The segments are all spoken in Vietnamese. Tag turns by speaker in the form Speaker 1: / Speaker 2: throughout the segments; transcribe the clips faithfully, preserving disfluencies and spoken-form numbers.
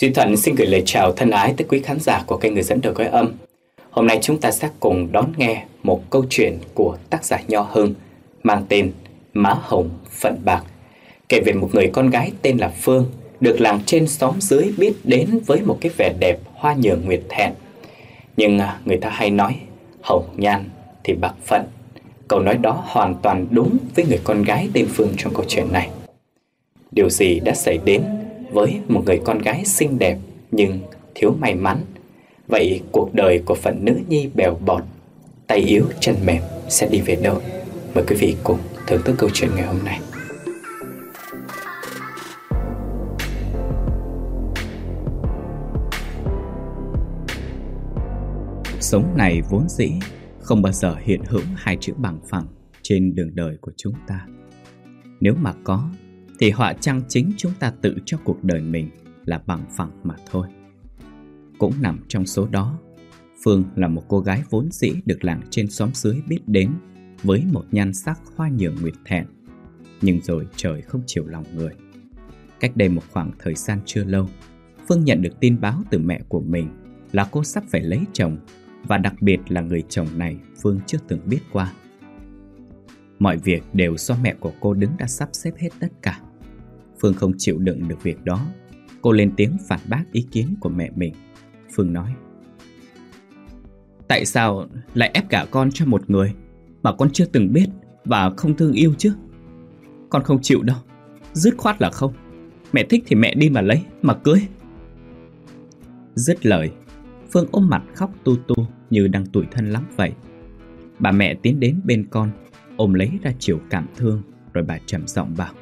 Speaker 1: Duy Thuận xin gửi lời chào thân ái tới quý khán giả của kênh Người Dẫn Đời Gói Âm. Hôm nay chúng ta sẽ cùng đón nghe một câu chuyện của tác giả Nho Hưng mang tên Má Hồng Phận Bạc, kể về một người con gái tên là Phương, được làng trên xóm dưới biết đến với một cái vẻ đẹp hoa nhường nguyệt thẹn. Nhưng người ta hay nói hồng nhan thì bạc phận. Câu nói đó hoàn toàn đúng với người con gái tên Phương trong câu chuyện này. Điều gì đã xảy đến với một người con gái xinh đẹp nhưng thiếu may mắn? Vậy cuộc đời của phận nữ nhi bèo bọt, tay yếu chân mềm sẽ đi về đâu? Mời quý vị cùng thưởng thức câu chuyện ngày hôm nay.
Speaker 2: Cuộc sống này vốn dĩ không bao giờ hiện hữu hai chữ bằng phẳng trên đường đời của chúng ta. Nếu mà có, thì họa chăng chính chúng ta tự cho cuộc đời mình là bằng phẳng mà thôi. Cũng nằm trong số đó, Phương là một cô gái vốn dĩ được làng trên xóm dưới biết đến với một nhan sắc hoa nhường nguyệt thẹn. Nhưng rồi trời không chiều lòng người. Cách đây một khoảng thời gian chưa lâu, Phương nhận được tin báo từ mẹ của mình là cô sắp phải lấy chồng, và đặc biệt là người chồng này Phương chưa từng biết qua. Mọi việc đều do mẹ của cô đứng ra sắp xếp hết tất cả. Phương không chịu đựng được việc đó. Cô lên tiếng phản bác ý kiến của mẹ mình. Phương nói: "Tại sao lại ép gả con cho một người mà con chưa từng biết và không thương yêu chứ? Con không chịu đâu, dứt khoát là không. Mẹ thích thì mẹ đi mà lấy, mà cưới." Dứt lời, Phương ôm mặt khóc tu tu như đang tủi thân lắm vậy. Bà mẹ tiến đến bên con, ôm lấy ra chiều cảm thương, rồi bà trầm giọng bảo: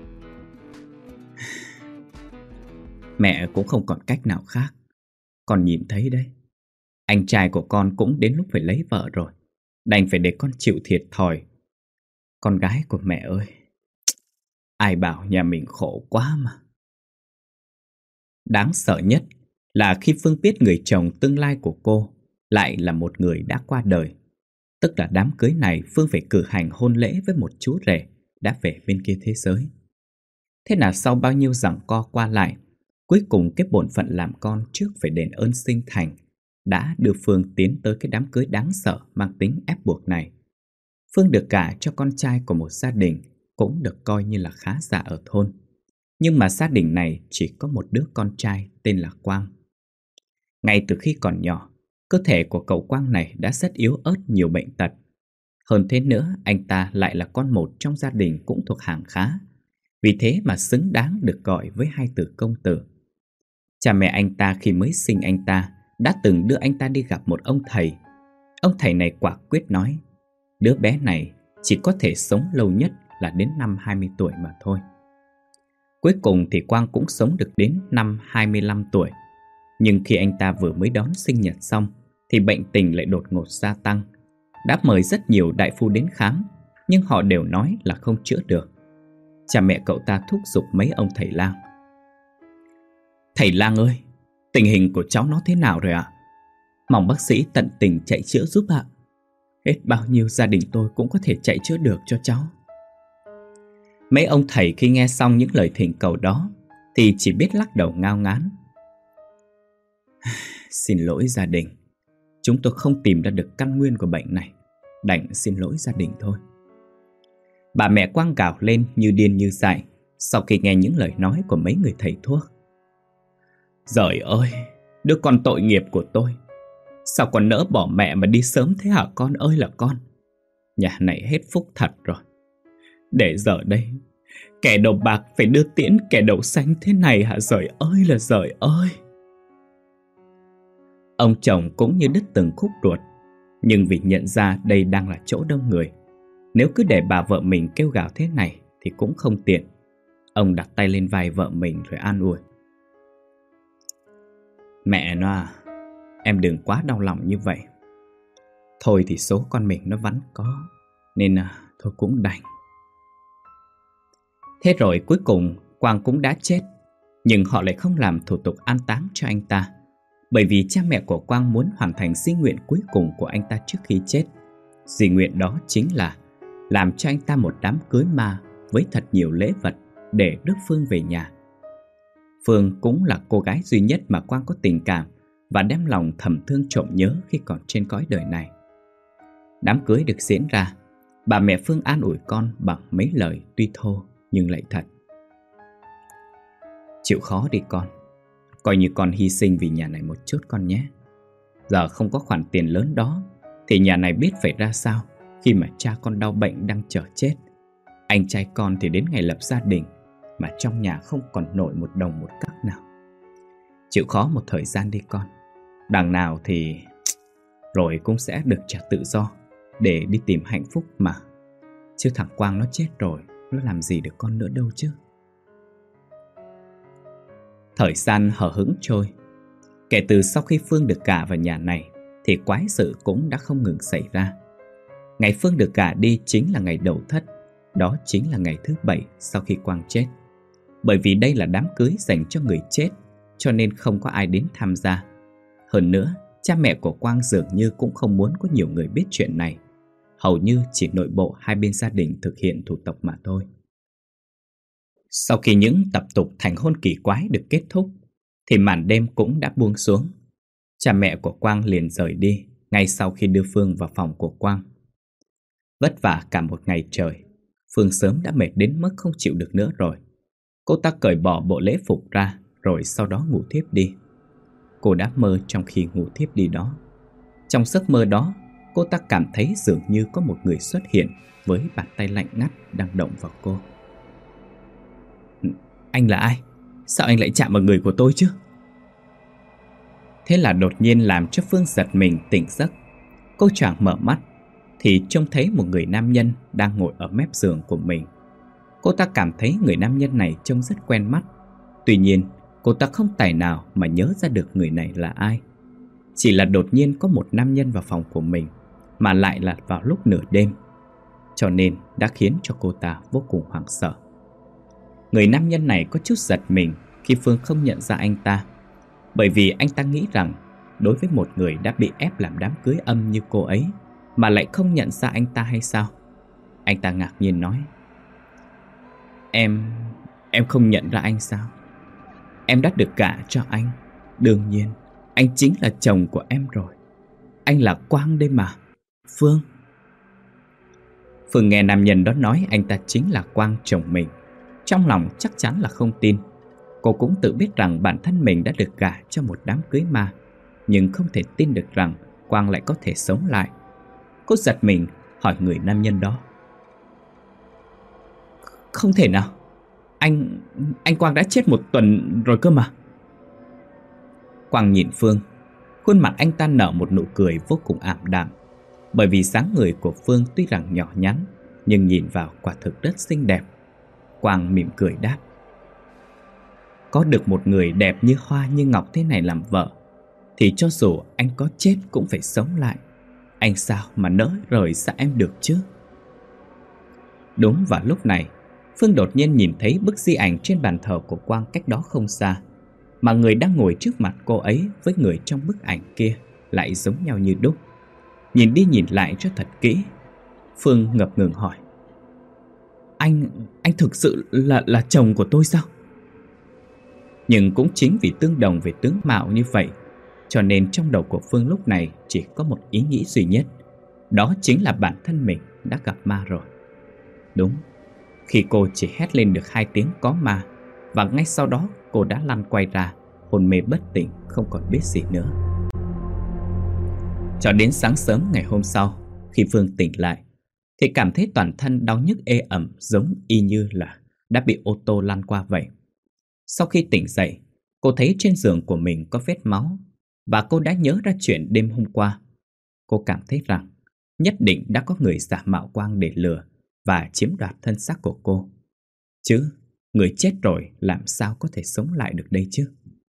Speaker 2: "Mẹ cũng không còn cách nào khác. Con nhìn thấy đấy, anh trai của con cũng đến lúc phải lấy vợ rồi, đành phải để con chịu thiệt thòi. Con gái của mẹ ơi, ai bảo nhà mình khổ quá mà." Đáng sợ nhất là khi Phương biết người chồng tương lai của cô lại là một người đã qua đời. Tức là đám cưới này Phương phải cử hành hôn lễ với một chú rể đã về bên kia thế giới. Thế là sau bao nhiêu giằng co qua lại, cuối cùng cái bổn phận làm con trước phải đền ơn sinh thành đã đưa Phương tiến tới cái đám cưới đáng sợ mang tính ép buộc này. Phương được gả cho con trai của một gia đình cũng được coi như là khá giả ở thôn. Nhưng mà gia đình này chỉ có một đứa con trai tên là Quang. Ngay từ khi còn nhỏ, cơ thể của cậu Quang này đã rất yếu ớt nhiều bệnh tật. Hơn thế nữa, anh ta lại là con một trong gia đình cũng thuộc hàng khá. Vì thế mà xứng đáng được gọi với hai từ công tử. Cha mẹ anh ta khi mới sinh anh ta đã từng đưa anh ta đi gặp một ông thầy. Ông thầy này quả quyết nói đứa bé này chỉ có thể sống lâu nhất là đến năm hai mươi tuổi mà thôi. Cuối cùng thì Quang cũng sống được đến năm hai mươi lăm tuổi. Nhưng khi anh ta vừa mới đón sinh nhật xong thì bệnh tình lại đột ngột gia tăng. Đã mời rất nhiều đại phu đến khám, nhưng họ đều nói là không chữa được. Cha mẹ cậu ta thúc giục mấy ông thầy lang: "Thầy lang ơi, tình hình của cháu nó thế nào rồi ạ? Mong bác sĩ tận tình chạy chữa giúp ạ. Hết bao nhiêu gia đình tôi cũng có thể chạy chữa được cho cháu." Mấy ông thầy khi nghe xong những lời thỉnh cầu đó thì chỉ biết lắc đầu ngao ngán: "Xin lỗi gia đình, chúng tôi không tìm ra được căn nguyên của bệnh này, đành xin lỗi gia đình thôi." Bà mẹ Quang gào lên như điên như dại sau khi nghe những lời nói của mấy người thầy thuốc. "Giời ơi, đứa con tội nghiệp của tôi, sao con nỡ bỏ mẹ mà đi sớm thế hả con ơi là con? Nhà này hết phúc thật rồi. Để giờ đây, kẻ đầu bạc phải đưa tiễn kẻ đầu xanh thế này hả? Giời ơi là giời ơi." Ông chồng cũng như đứt từng khúc ruột. Nhưng vì nhận ra đây đang là chỗ đông người, nếu cứ để bà vợ mình kêu gào thế này thì cũng không tiện. Ông đặt tay lên vai vợ mình rồi an ủi: "Mẹ nó à, em đừng quá đau lòng như vậy. Thôi thì số con mình nó vẫn có, nên à, thôi cũng đành." Thế rồi cuối cùng Quang cũng đã chết. Nhưng họ lại không làm thủ tục an táng cho anh ta, bởi vì cha mẹ của Quang muốn hoàn thành di nguyện cuối cùng của anh ta trước khi chết. Di nguyện đó chính là làm cho anh ta một đám cưới ma với thật nhiều lễ vật để rước Phương về nhà. Phương cũng là cô gái duy nhất mà Quang có tình cảm và đem lòng thầm thương trộm nhớ khi còn trên cõi đời này. Đám cưới được diễn ra, bà mẹ Phương an ủi con bằng mấy lời tuy thô nhưng lại thật. Chịu khó đi con, coi như con hy sinh vì nhà này một chút con nhé. Giờ không có khoản tiền lớn đó thì nhà này biết phải ra sao khi mà cha con đau bệnh đang chờ chết. Anh trai con thì đến ngày lập gia đình mà trong nhà không còn nổi một đồng một cắc nào. Chịu khó một thời gian đi con, đằng nào thì rồi cũng sẽ được trả tự do để đi tìm hạnh phúc mà. Chứ thằng Quang nó chết rồi, nó làm gì được con nữa đâu chứ. Thời gian hờ hững trôi. Kể từ sau khi Phương được gả vào nhà này thì quái sự cũng đã không ngừng xảy ra. Ngày Phương được gả đi chính là ngày đầu thất. Đó chính là ngày thứ bảy sau khi Quang chết. Bởi vì đây là đám cưới dành cho người chết, cho nên không có ai đến tham gia. Hơn nữa, cha mẹ của Quang dường như cũng không muốn có nhiều người biết chuyện này. Hầu như chỉ nội bộ hai bên gia đình thực hiện thủ tục mà thôi. Sau khi những tập tục thành hôn kỳ quái được kết thúc thì màn đêm cũng đã buông xuống. Cha mẹ của Quang liền rời đi ngay sau khi đưa Phương vào phòng của Quang. Vất vả cả một ngày trời, Phương sớm đã mệt đến mức không chịu được nữa rồi. Cô ta cởi bỏ bộ lễ phục ra rồi sau đó ngủ thiếp đi. Cô đã mơ trong khi ngủ thiếp đi đó. Trong giấc mơ đó, cô ta cảm thấy dường như có một người xuất hiện với bàn tay lạnh ngắt đang động vào cô. Anh là ai? Sao anh lại chạm vào người của tôi chứ? Thế là đột nhiên làm cho Phương giật mình tỉnh giấc. Cô choàng mở mắt thì trông thấy một người nam nhân đang ngồi ở mép giường của mình. Cô ta cảm thấy người nam nhân này trông rất quen mắt. Tuy nhiên, cô ta không tài nào mà nhớ ra được người này là ai. Chỉ là đột nhiên có một nam nhân vào phòng của mình, mà lại là vào lúc nửa đêm, cho nên đã khiến cho cô ta vô cùng hoảng sợ. Người nam nhân này có chút giật mình khi Phương không nhận ra anh ta, bởi vì anh ta nghĩ rằng đối với một người đã bị ép làm đám cưới âm như cô ấy mà lại không nhận ra anh ta hay sao? Anh ta ngạc nhiên nói: Em... em không nhận ra anh sao? Em đã được gả cho anh. Đương nhiên, anh chính là chồng của em rồi. Anh là Quang đây mà, Phương. Phương nghe nam nhân đó nói anh ta chính là Quang chồng mình. Trong lòng chắc chắn là không tin. Cô cũng tự biết rằng bản thân mình đã được gả cho một đám cưới ma, nhưng không thể tin được rằng Quang lại có thể sống lại. Cô giật mình hỏi người nam nhân đó: Không thể nào, Anh... anh Quang đã chết một tuần rồi cơ mà. Quang nhìn Phương. Khuôn mặt anh ta nở một nụ cười vô cùng ảm đạm. Bởi vì dáng người của Phương tuy rằng nhỏ nhắn, nhưng nhìn vào quả thực rất xinh đẹp. Quang mỉm cười đáp: Có được một người đẹp như hoa như ngọc thế này làm vợ thì cho dù anh có chết cũng phải sống lại. Anh sao mà nỡ rời xa em được chứ? Đúng vào lúc này, Phương đột nhiên nhìn thấy bức di ảnh trên bàn thờ của Quang cách đó không xa, mà người đang ngồi trước mặt cô ấy với người trong bức ảnh kia lại giống nhau như đúc. Nhìn đi nhìn lại cho thật kỹ, Phương ngập ngừng hỏi: Anh... anh thực sự là là chồng của tôi sao? Nhưng cũng chính vì tương đồng về tướng mạo như vậy, cho nên trong đầu của Phương lúc này chỉ có một ý nghĩ duy nhất, đó chính là bản thân mình đã gặp ma rồi. Đúng, khi cô chỉ hét lên được hai tiếng có ma, và ngay sau đó cô đã lăn quay ra, hôn mê bất tỉnh, không còn biết gì nữa. Cho đến sáng sớm ngày hôm sau, khi Phương tỉnh lại thì cảm thấy toàn thân đau nhức ê ẩm, giống y như là đã bị ô tô lăn qua vậy. Sau khi tỉnh dậy, cô thấy trên giường của mình có vết máu, và cô đã nhớ ra chuyện đêm hôm qua. Cô cảm thấy rằng nhất định đã có người giả mạo Quang để lừa và chiếm đoạt thân xác của cô. Chứ người chết rồi làm sao có thể sống lại được đây chứ?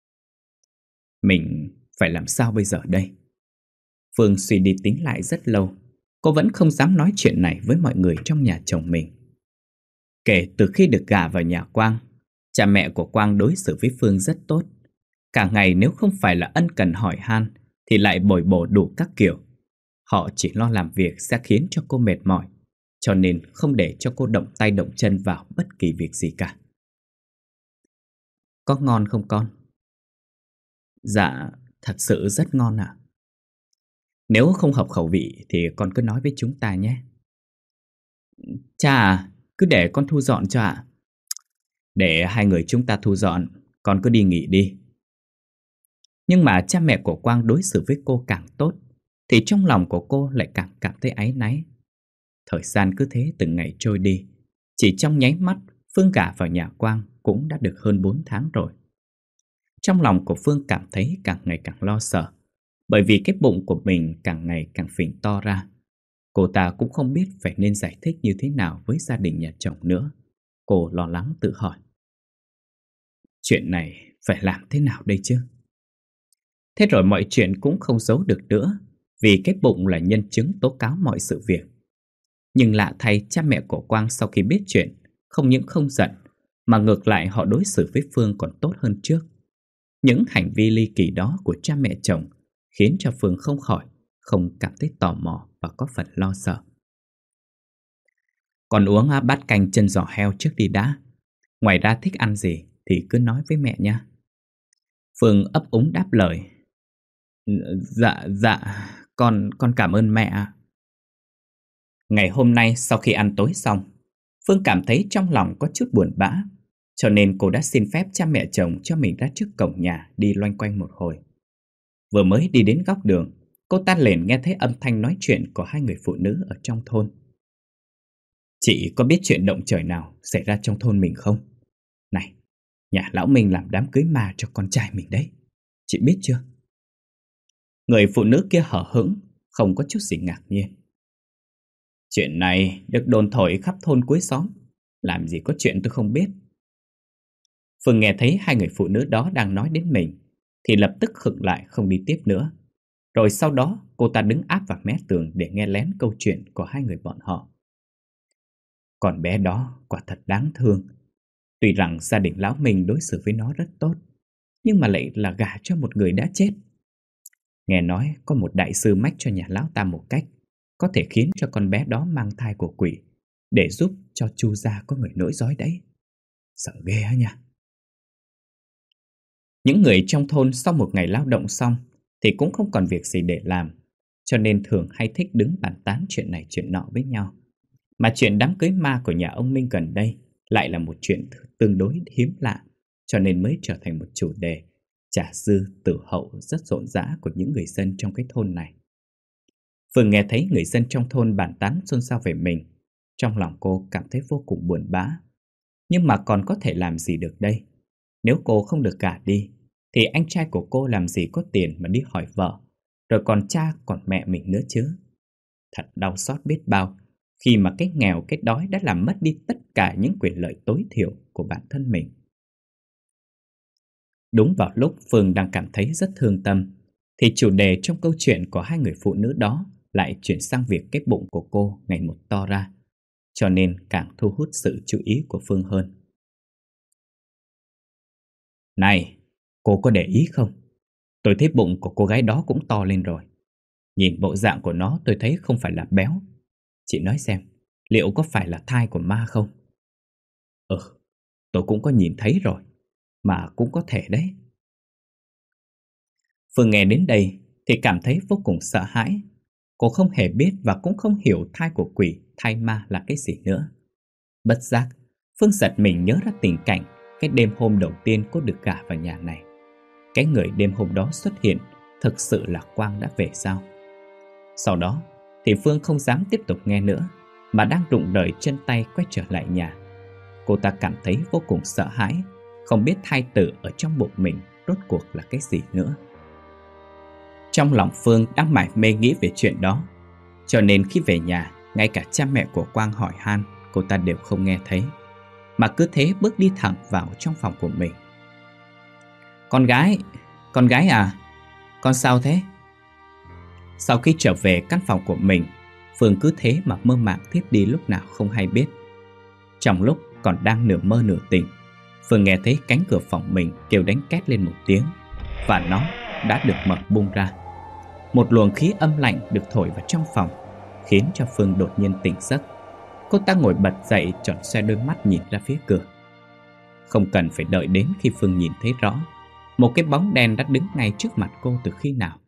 Speaker 2: Mình phải làm sao bây giờ đây? Phương suy đi tính lại rất lâu. Cô vẫn không dám nói chuyện này với mọi người trong nhà chồng mình. Kể từ khi được gả vào nhà Quang, cha mẹ của Quang đối xử với Phương rất tốt. Cả ngày nếu không phải là ân cần hỏi han thì lại bồi bổ đủ các kiểu. Họ chỉ lo làm việc sẽ khiến cho cô mệt mỏi, cho nên không để cho cô động tay động chân vào bất kỳ việc gì cả. Có ngon không con? Dạ, thật sự rất ngon ạ. Nếu không hợp khẩu vị thì con cứ nói với chúng ta nhé. Cha à, cứ để con thu dọn cho ạ. Để hai người chúng ta thu dọn, con cứ đi nghỉ đi. Nhưng mà cha mẹ của Quang đối xử với cô càng tốt, thì trong lòng của cô lại càng cảm thấy áy náy. Thời gian cứ thế từng ngày trôi đi. Chỉ trong nháy mắt, Phương gả vào nhà Quang cũng đã được hơn bốn tháng rồi. Trong lòng của Phương cảm thấy càng ngày càng lo sợ, bởi vì cái bụng của mình càng ngày càng phình to ra. Cô ta cũng không biết phải nên giải thích như thế nào với gia đình nhà chồng nữa. Cô lo lắng tự hỏi, chuyện này phải làm thế nào đây chứ? Thế rồi mọi chuyện cũng không giấu được nữa, vì cái bụng là nhân chứng tố cáo mọi sự việc. Nhưng lạ thay, cha mẹ của Quang sau khi biết chuyện không những không giận, mà ngược lại họ đối xử với Phương còn tốt hơn trước. Những hành vi ly kỳ đó của cha mẹ chồng khiến cho Phương không khỏi không cảm thấy tò mò và có phần lo sợ. Còn uống bát canh chân giò heo trước đi đã. Ngoài ra thích ăn gì thì cứ nói với mẹ nha. Phương ấp úng đáp lời. Dạ, dạ, con, con cảm ơn mẹ. Ngày hôm nay sau khi ăn tối xong, Phương cảm thấy trong lòng có chút buồn bã, cho nên cô đã xin phép cha mẹ chồng cho mình ra trước cổng nhà đi loanh quanh một hồi. Vừa mới đi đến góc đường, cô ta liền nghe thấy âm thanh nói chuyện của hai người phụ nữ ở trong thôn. Chị có biết chuyện động trời nào xảy ra trong thôn mình không? Này, nhà lão Minh làm đám cưới ma cho con trai mình đấy. Chị biết chưa? Người phụ nữ kia hở hững, không có chút gì ngạc nhiên. Chuyện này được đồn thổi khắp thôn cuối xóm, làm gì có chuyện tôi không biết. Phương nghe thấy hai người phụ nữ đó đang nói đến mình thì lập tức khựng lại không đi tiếp nữa. Rồi sau đó cô ta đứng áp vào mé tường để nghe lén câu chuyện của hai người bọn họ. Con bé đó quả thật đáng thương. Tuy rằng gia đình lão Minh đối xử với nó rất tốt, nhưng mà lại là gả cho một người đã chết. Nghe nói có một đại sư mách cho nhà lão ta một cách có thể khiến cho con bé đó mang thai của quỷ, để giúp cho Chu gia có người nối dõi đấy. Sợ ghê á nha. Những người trong thôn sau một ngày lao động xong thì cũng không còn việc gì để làm, cho nên thường hay thích đứng bàn tán chuyện này chuyện nọ với nhau. Mà chuyện đám cưới ma của nhà ông Minh gần đây lại là một chuyện tương đối hiếm lạ, cho nên mới trở thành một chủ đề trả dư tử hậu rất rộn rã của những người dân trong cái thôn này. Phương nghe thấy người dân trong thôn bàn tán xôn xao về mình, trong lòng cô cảm thấy vô cùng buồn bã. Nhưng mà còn có thể làm gì được đây? Nếu cô không được gả đi thì anh trai của cô làm gì có tiền mà đi hỏi vợ, rồi còn cha còn mẹ mình nữa chứ. Thật đau xót biết bao khi mà cái nghèo cái đói đã làm mất đi tất cả những quyền lợi tối thiểu của bản thân mình. Đúng vào lúc Phương đang cảm thấy rất thương tâm thì chủ đề trong câu chuyện của hai người phụ nữ đó lại chuyển sang việc cái bụng của cô ngày một to ra, cho nên càng thu hút sự chú ý của Phương hơn. Này, cô có để ý không? Tôi thấy bụng của cô gái đó cũng to lên rồi. Nhìn bộ dạng của nó tôi thấy không phải là béo. Chị nói xem, liệu có phải là thai của ma không? Ừ, tôi cũng có nhìn thấy rồi, mà cũng có thể đấy. Phương nghe đến đây thì cảm thấy vô cùng sợ hãi. Cô không hề biết và cũng không hiểu thai của quỷ, thai ma là cái gì nữa. Bất giác, Phương giật mình nhớ ra tình cảnh cái đêm hôm đầu tiên cô được gả vào nhà này. Cái người đêm hôm đó xuất hiện thực sự là Quang đã về sao? Sau đó thì Phương không dám tiếp tục nghe nữa, mà đang rụng rời chân tay quay trở lại nhà. Cô ta cảm thấy vô cùng sợ hãi, không biết thai tử ở trong bụng mình rốt cuộc là cái gì nữa. Trong lòng Phương đang mải mê nghĩ về chuyện đó, cho nên khi về nhà, ngay cả cha mẹ của Quang hỏi han, cô ta đều không nghe thấy, mà cứ thế bước đi thẳng vào trong phòng của mình. Con gái, con gái à, con sao thế? Sau khi trở về căn phòng của mình, Phương cứ thế mà mơ màng thiếp đi lúc nào không hay biết. Trong lúc còn đang nửa mơ nửa tỉnh, Phương nghe thấy cánh cửa phòng mình kêu đánh két lên một tiếng, và nó đã được mở bung ra. Một luồng khí âm lạnh được thổi vào trong phòng, khiến cho Phương đột nhiên tỉnh giấc. Cô ta ngồi bật dậy, tròn xoe đôi mắt nhìn ra phía cửa. Không cần phải đợi đến khi Phương nhìn thấy rõ, một cái bóng đen đã đứng ngay trước mặt cô từ khi nào.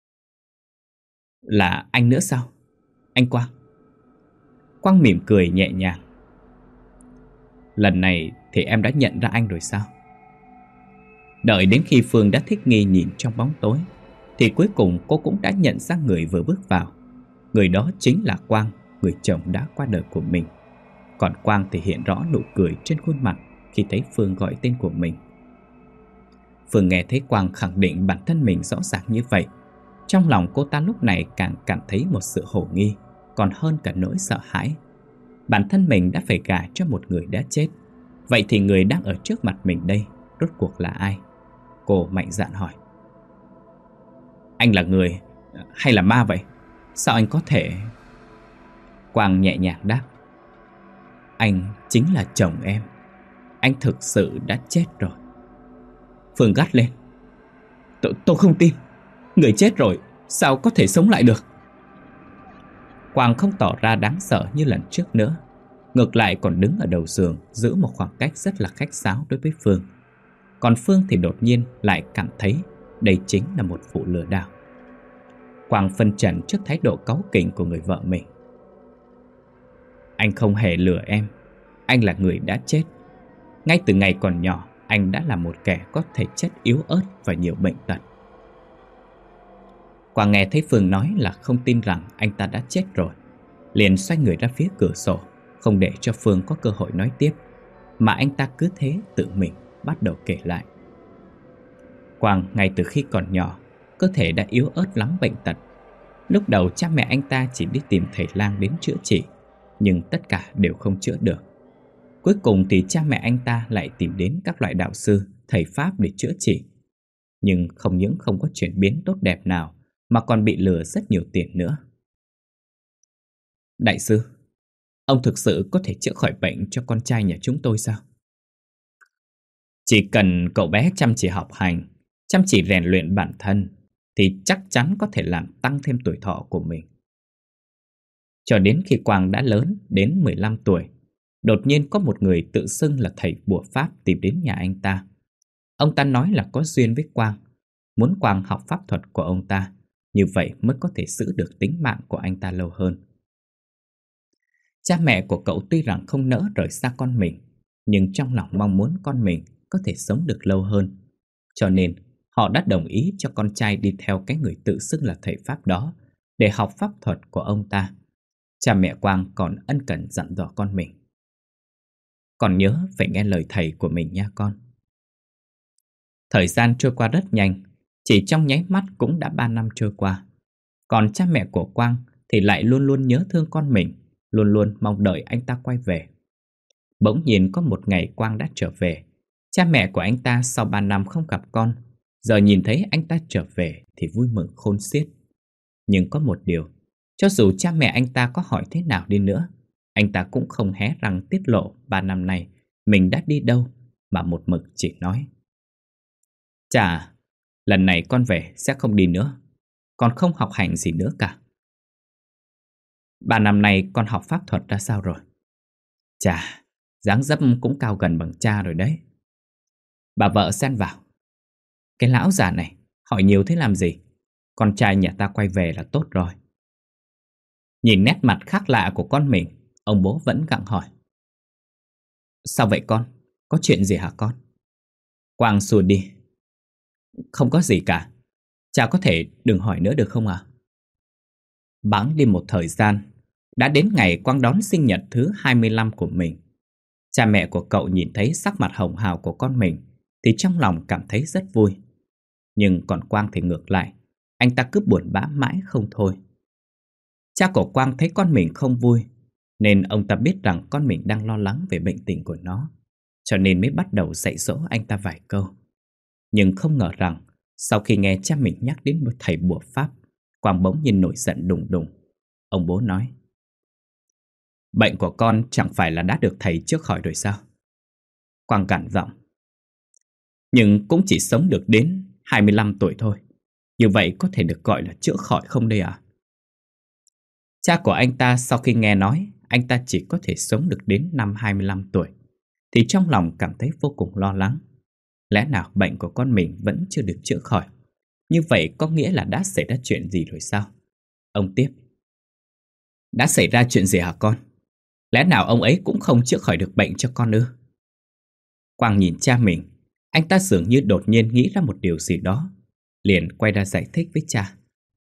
Speaker 2: Là anh nữa sao? Anh Quang. Quang mỉm cười nhẹ nhàng. Lần này thì em đã nhận ra anh rồi sao? Đợi đến khi Phương đã thích nghi nhìn trong bóng tối, thì cuối cùng cô cũng đã nhận ra người vừa bước vào. Người đó chính là Quang, người chồng đã qua đời của mình. Còn Quang thì hiện rõ nụ cười trên khuôn mặt khi thấy Phương gọi tên của mình. Phương nghe thấy Quang khẳng định bản thân mình rõ ràng như vậy, trong lòng cô ta lúc này càng cảm thấy một sự hổ nghi, còn hơn cả nỗi sợ hãi. Bản thân mình đã phải gả cho một người đã chết. Vậy thì người đang ở trước mặt mình đây rốt cuộc là ai? Cô mạnh dạn hỏi. Anh là người hay là ma vậy? Sao anh có thể... Quang nhẹ nhàng đáp. Anh chính là chồng em. Anh thực sự đã chết rồi. Phương gắt lên. Tôi, tôi không tin. Người chết rồi sao có thể sống lại được? Quang không tỏ ra đáng sợ như lần trước nữa. Ngược lại còn đứng ở đầu giường, giữ một khoảng cách rất là khách sáo đối với Phương. Còn Phương thì đột nhiên lại cảm thấy đây chính là một vụ lừa đảo. Quang phân trần trước thái độ cáu kỉnh của người vợ mình. Anh không hề lừa em. Anh là người đã chết. Ngay từ ngày còn nhỏ, anh đã là một kẻ có thể chất yếu ớt và nhiều bệnh tật. Quang nghe thấy Phương nói là không tin rằng anh ta đã chết rồi, liền xoay người ra phía cửa sổ, không để cho Phương có cơ hội nói tiếp, mà anh ta cứ thế tự mình bắt đầu kể lại. Quang ngay từ khi còn nhỏ, cơ thể đã yếu ớt lắm bệnh tật. Lúc đầu cha mẹ anh ta chỉ đi tìm thầy lang đến chữa trị, nhưng tất cả đều không chữa được. Cuối cùng thì cha mẹ anh ta lại tìm đến các loại đạo sư, thầy pháp để chữa trị. Nhưng không những không có chuyển biến tốt đẹp nào, mà còn bị lừa rất nhiều tiền nữa. Đại sư, ông thực sự có thể chữa khỏi bệnh cho con trai nhà chúng tôi sao? Chỉ cần cậu bé chăm chỉ học hành, chăm chỉ rèn luyện bản thân, thì chắc chắn có thể làm tăng thêm tuổi thọ của mình. Cho đến khi Quang đã lớn đến mười lăm tuổi, đột nhiên có một người tự xưng là thầy bùa pháp tìm đến nhà anh ta. Ông ta nói là có duyên với Quang, muốn Quang học pháp thuật của ông ta, như vậy mới có thể giữ được tính mạng của anh ta lâu hơn. Cha mẹ của cậu tuy rằng không nỡ rời xa con mình, nhưng trong lòng mong muốn con mình có thể sống được lâu hơn. Cho nên họ đã đồng ý cho con trai đi theo cái người tự xưng là thầy pháp đó để học pháp thuật của ông ta. Cha mẹ Quang còn ân cần dặn dò con mình. Con nhớ phải nghe lời thầy của mình nha con. Thời gian trôi qua rất nhanh, chỉ trong nháy mắt cũng đã ba năm trôi qua. Còn cha mẹ của Quang thì lại luôn luôn nhớ thương con mình, luôn luôn mong đợi anh ta quay về. Bỗng nhiên có một ngày Quang đã trở về. Cha mẹ của anh ta sau ba năm không gặp con, giờ nhìn thấy anh ta trở về thì vui mừng khôn xiết. Nhưng có một điều, cho dù cha mẹ anh ta có hỏi thế nào đi nữa, anh ta cũng không hé răng tiết lộ ba năm nay mình đã đi đâu, mà một mực chỉ nói: Chà, lần này con về sẽ không đi nữa, con không học hành gì nữa cả. Ba năm nay con học pháp thuật ra sao rồi? Chà, dáng dấp cũng cao gần bằng cha rồi đấy. Bà vợ xen vào: Cái lão già này, hỏi nhiều thế làm gì? Con trai nhà ta quay về là tốt rồi. Nhìn nét mặt khác lạ của con mình, ông bố vẫn gặng hỏi: Sao vậy con? Có chuyện gì hả con? Quang xua đi: Không có gì cả. Cha có thể đừng hỏi nữa được không ạ? À? Bẵng đi một thời gian, đã đến ngày Quang đón sinh nhật thứ hai mươi lăm của mình. Cha mẹ của cậu nhìn thấy sắc mặt hồng hào của con mình thì trong lòng cảm thấy rất vui. Nhưng còn Quang thì ngược lại, anh ta cứ buồn bã mãi không thôi. Cha của Quang thấy con mình không vui, nên ông ta biết rằng con mình đang lo lắng về bệnh tình của nó, cho nên mới bắt đầu dạy dỗ anh ta vài câu. Nhưng không ngờ rằng sau khi nghe cha mình nhắc đến một thầy bùa pháp, Quang bỗng nhiên nổi giận đùng đùng. Ông bố nói: Bệnh của con chẳng phải là đã được thầy chữa khỏi rồi sao? Quang gằn giọng: Nhưng cũng chỉ sống được đến hai mươi lăm tuổi thôi. Như vậy có thể được gọi là chữa khỏi không đây à? Cha của anh ta sau khi nghe nói anh ta chỉ có thể sống được đến năm hai mươi lăm tuổi, thì trong lòng cảm thấy vô cùng lo lắng. Lẽ nào bệnh của con mình vẫn chưa được chữa khỏi? Như vậy có nghĩa là đã xảy ra chuyện gì rồi sao? Ông tiếp: Đã xảy ra chuyện gì hả con? Lẽ nào ông ấy cũng không chữa khỏi được bệnh cho con ư? Quang nhìn cha mình, anh ta dường như đột nhiên nghĩ ra một điều gì đó, liền quay ra giải thích với cha.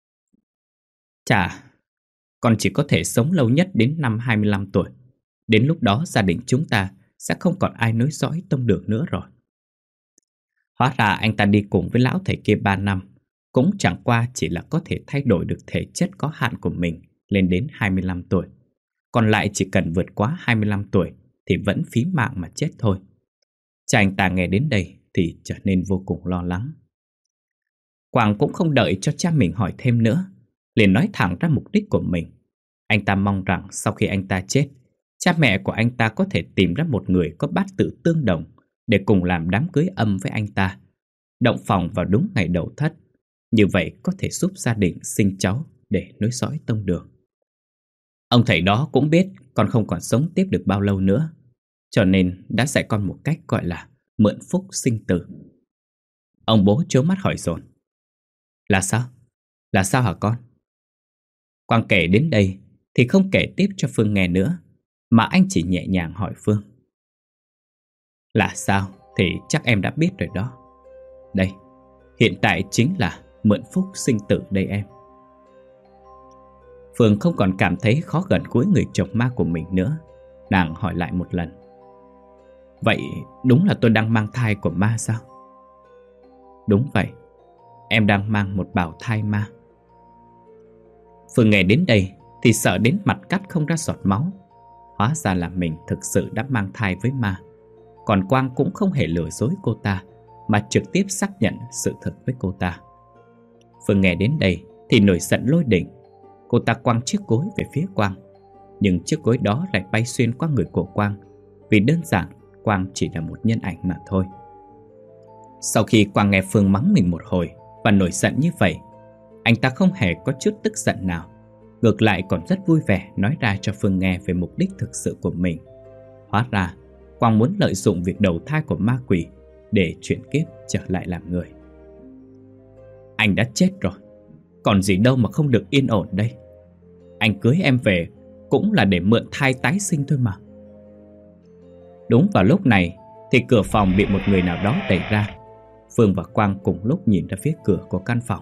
Speaker 2: Cha, con chỉ có thể sống lâu nhất đến năm hai mươi lăm tuổi. Đến lúc đó gia đình chúng ta sẽ không còn ai nối dõi tông đường nữa rồi. Hóa ra anh ta đi cùng với lão thầy kia ba năm, cũng chẳng qua chỉ là có thể thay đổi được thể chất có hạn của mình lên đến hai mươi lăm tuổi. Còn lại chỉ cần vượt quá hai mươi lăm tuổi thì vẫn phí mạng mà chết thôi. Cha anh ta nghe đến đây thì trở nên vô cùng lo lắng. Quang cũng không đợi cho cha mình hỏi thêm nữa, liền nói thẳng ra mục đích của mình. Anh ta mong rằng sau khi anh ta chết, cha mẹ của anh ta có thể tìm ra một người có bát tự tương đồng để cùng làm đám cưới âm với anh ta, động phòng vào đúng ngày đầu thất. Như vậy có thể giúp gia đình sinh cháu để nối dõi tông đường. Ông thầy đó cũng biết con không còn sống tiếp được bao lâu nữa, cho nên đã dạy con một cách gọi là mượn phúc sinh tử. Ông bố trố mắt hỏi dồn: Là sao? Là sao hả con? Quang kể đến đây thì không kể tiếp cho Phương nghe nữa, mà anh chỉ nhẹ nhàng hỏi Phương: Là sao thì chắc em đã biết rồi đó. Đây, hiện tại chính là mượn phúc sinh tử đây em. Phương không còn cảm thấy khó gần gũi người chồng ma của mình nữa. Nàng hỏi lại một lần: Vậy đúng là tôi đang mang thai của ma sao? Đúng vậy, em đang mang một bào thai ma. Phương nghe đến đây thì sợ đến mặt cắt không ra giọt máu. Hóa ra là mình thực sự đã mang thai với ma. Còn Quang cũng không hề lừa dối cô ta, mà trực tiếp xác nhận sự thật với cô ta. Phương nghe đến đây thì nổi giận lôi đỉnh. Cô ta quăng chiếc gối về phía Quang, nhưng chiếc gối đó lại bay xuyên qua người của Quang, vì đơn giản Quang chỉ là một nhân ảnh mà thôi. Sau khi Quang nghe Phương mắng mình một hồi và nổi giận như vậy, anh ta không hề có chút tức giận nào, ngược lại còn rất vui vẻ nói ra cho Phương nghe về mục đích thực sự của mình. Hóa ra Quang muốn lợi dụng việc đầu thai của ma quỷ để chuyển kiếp trở lại làm người. Anh đã chết rồi, còn gì đâu mà không được yên ổn đây. Anh cưới em về cũng là để mượn thai tái sinh thôi mà. Đúng vào lúc này thì cửa phòng bị một người nào đó đẩy ra. Phương và Quang cùng lúc nhìn ra phía cửa của căn phòng.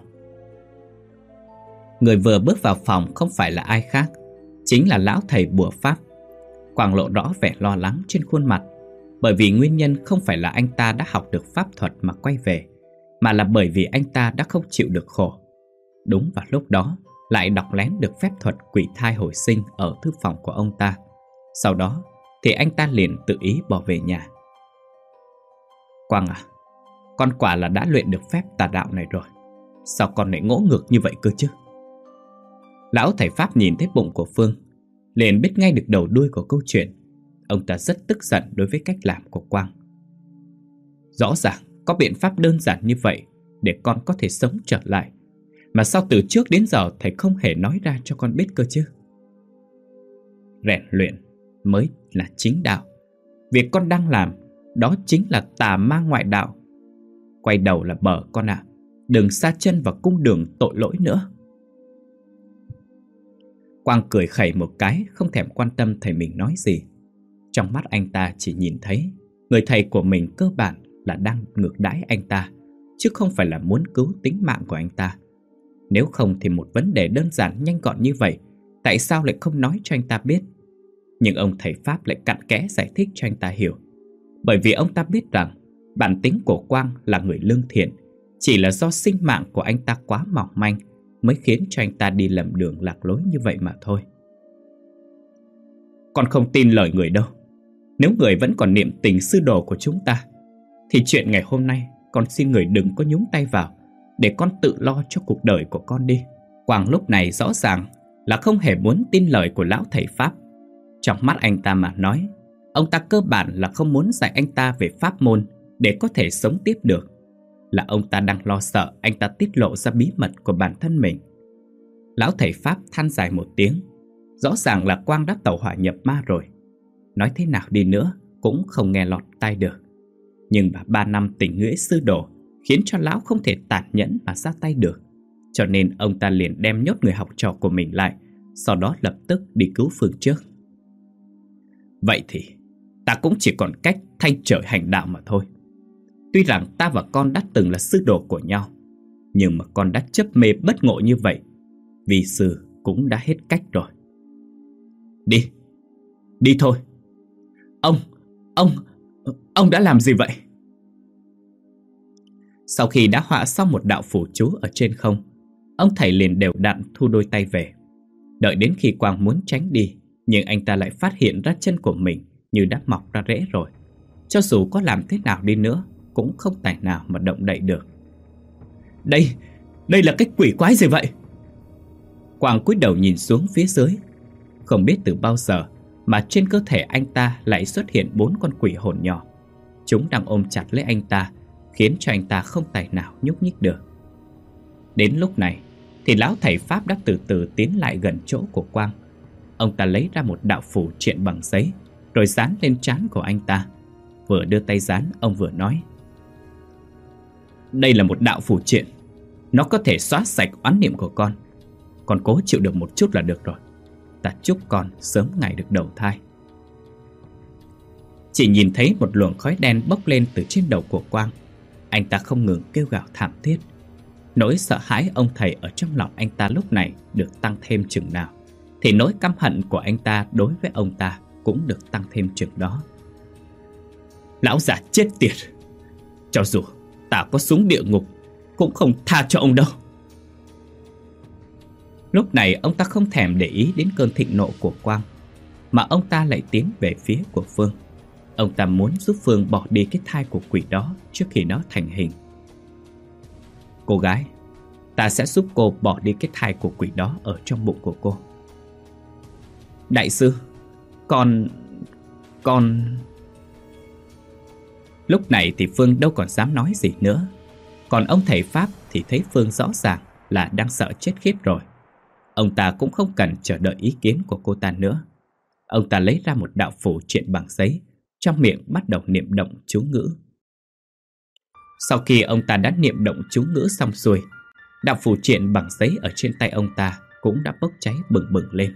Speaker 2: Người vừa bước vào phòng không phải là ai khác, chính là lão thầy bùa pháp. Quang lộ rõ vẻ lo lắng trên khuôn mặt, bởi vì nguyên nhân không phải là anh ta đã học được pháp thuật mà quay về, mà là bởi vì anh ta đã không chịu được khổ. Đúng vào lúc đó lại đọc lén được phép thuật quỷ thai hồi sinh ở thư phòng của ông ta. Sau đó thì anh ta liền tự ý bỏ về nhà. Quang à, con quả là đã luyện được phép tà đạo này rồi, sao con lại ngỗ ngược như vậy cơ chứ? Lão thầy pháp nhìn thấy bụng của Phương, liền biết ngay được đầu đuôi của câu chuyện. Ông ta rất tức giận đối với cách làm của Quang. Rõ ràng có biện pháp đơn giản như vậy để con có thể sống trở lại, mà sao từ trước đến giờ thầy không hề nói ra cho con biết cơ chứ? Rèn luyện mới là chính đạo. Việc con đang làm đó chính là tà ma ngoại đạo. Quay đầu là bờ con ạ, à. Đừng sa chân vào cung đường tội lỗi nữa. Quang cười khẩy một cái, không thèm quan tâm thầy mình nói gì. Trong mắt anh ta chỉ nhìn thấy người thầy của mình cơ bản là đang ngược đãi anh ta, chứ không phải là muốn cứu tính mạng của anh ta. Nếu không thì một vấn đề đơn giản nhanh gọn như vậy, tại sao lại không nói cho anh ta biết? Nhưng ông thầy pháp lại cặn kẽ giải thích cho anh ta hiểu. Bởi vì ông ta biết rằng bản tính của Quang là người lương thiện, chỉ là do sinh mạng của anh ta quá mỏng manh mới khiến cho anh ta đi lầm đường lạc lối như vậy mà thôi. Con không tin lời người đâu. Nếu người vẫn còn niệm tình sư đồ của chúng ta, thì chuyện ngày hôm nay con xin người đừng có nhúng tay vào, để con tự lo cho cuộc đời của con đi. Quang lúc này rõ ràng là không hề muốn tin lời của lão thầy pháp. Trong mắt anh ta mà nói, ông ta cơ bản là không muốn dạy anh ta về pháp môn để có thể sống tiếp được. Là ông ta đang lo sợ anh ta tiết lộ ra bí mật của bản thân mình. Lão thầy pháp than dài một tiếng. Rõ ràng là Quang đã tẩu hỏa nhập ma rồi. Nói thế nào đi nữa cũng không nghe lọt tai được. Nhưng mà ba năm tình nghĩa sư đồ khiến cho lão không thể tàn nhẫn mà ra tay được, cho nên ông ta liền đem nhốt người học trò của mình lại, sau đó lập tức đi cứu Phương trước. Vậy thì ta cũng chỉ còn cách thay trời hành đạo mà thôi. Tuy rằng ta và con đã từng là sư đồ của nhau, nhưng mà con đã chấp mê bất ngộ như vậy, vì sư cũng đã hết cách rồi. Đi, đi thôi. Ông, ông, ông đã làm gì vậy? Sau khi đã họa xong một đạo phù chú ở trên không, ông thầy liền đều đặn thu đôi tay về. Đợi đến khi Quang muốn tránh đi, nhưng anh ta lại phát hiện ra chân của mình như đã mọc ra rễ rồi. Cho dù có làm thế nào đi nữa, cũng không tài nào mà động đậy được. Đây, đây là cái quỷ quái gì vậy? Quang cúi đầu nhìn xuống phía dưới. Không biết từ bao giờ mà trên cơ thể anh ta lại xuất hiện bốn con quỷ hồn nhỏ. Chúng đang ôm chặt lấy anh ta, khiến cho anh ta không tài nào nhúc nhích được. Đến lúc này thì lão thầy Pháp đã từ từ tiến lại gần chỗ của Quang. Ông ta lấy ra một đạo phù triện bằng giấy, rồi dán lên trán của anh ta. Vừa đưa tay dán, ông vừa nói: Đây là một đạo phù triện, nó có thể xóa sạch oán niệm của con. Con cố chịu được một chút là được rồi. Ta chúc con sớm ngày được đầu thai. Chỉ nhìn thấy một luồng khói đen bốc lên từ trên đầu của Quang, anh ta không ngừng kêu gào thảm thiết. Nỗi sợ hãi ông thầy ở trong lòng anh ta lúc này được tăng thêm chừng nào, thì nỗi căm hận của anh ta đối với ông ta cũng được tăng thêm chừng đó. Lão già chết tiệt, cho dù ta có xuống địa ngục cũng không tha cho ông đâu. Lúc này ông ta không thèm để ý đến cơn thịnh nộ của Quang, mà ông ta lại tiến về phía của Phương. Ông ta muốn giúp Phương bỏ đi cái thai của quỷ đó trước khi nó thành hình. Cô gái, ta sẽ giúp cô bỏ đi cái thai của quỷ đó ở trong bụng của cô. Đại sư, con... con... Lúc này thì Phương đâu còn dám nói gì nữa. Còn ông thầy Pháp thì thấy Phương rõ ràng là đang sợ chết khiếp rồi. Ông ta cũng không cần chờ đợi ý kiến của cô ta nữa. Ông ta lấy ra một đạo phù triện bằng giấy, trong miệng bắt đầu niệm động chú ngữ. Sau khi ông ta đã niệm động chú ngữ xong xuôi, đạo phù triện bằng giấy ở trên tay ông ta cũng đã bốc cháy bừng bừng lên.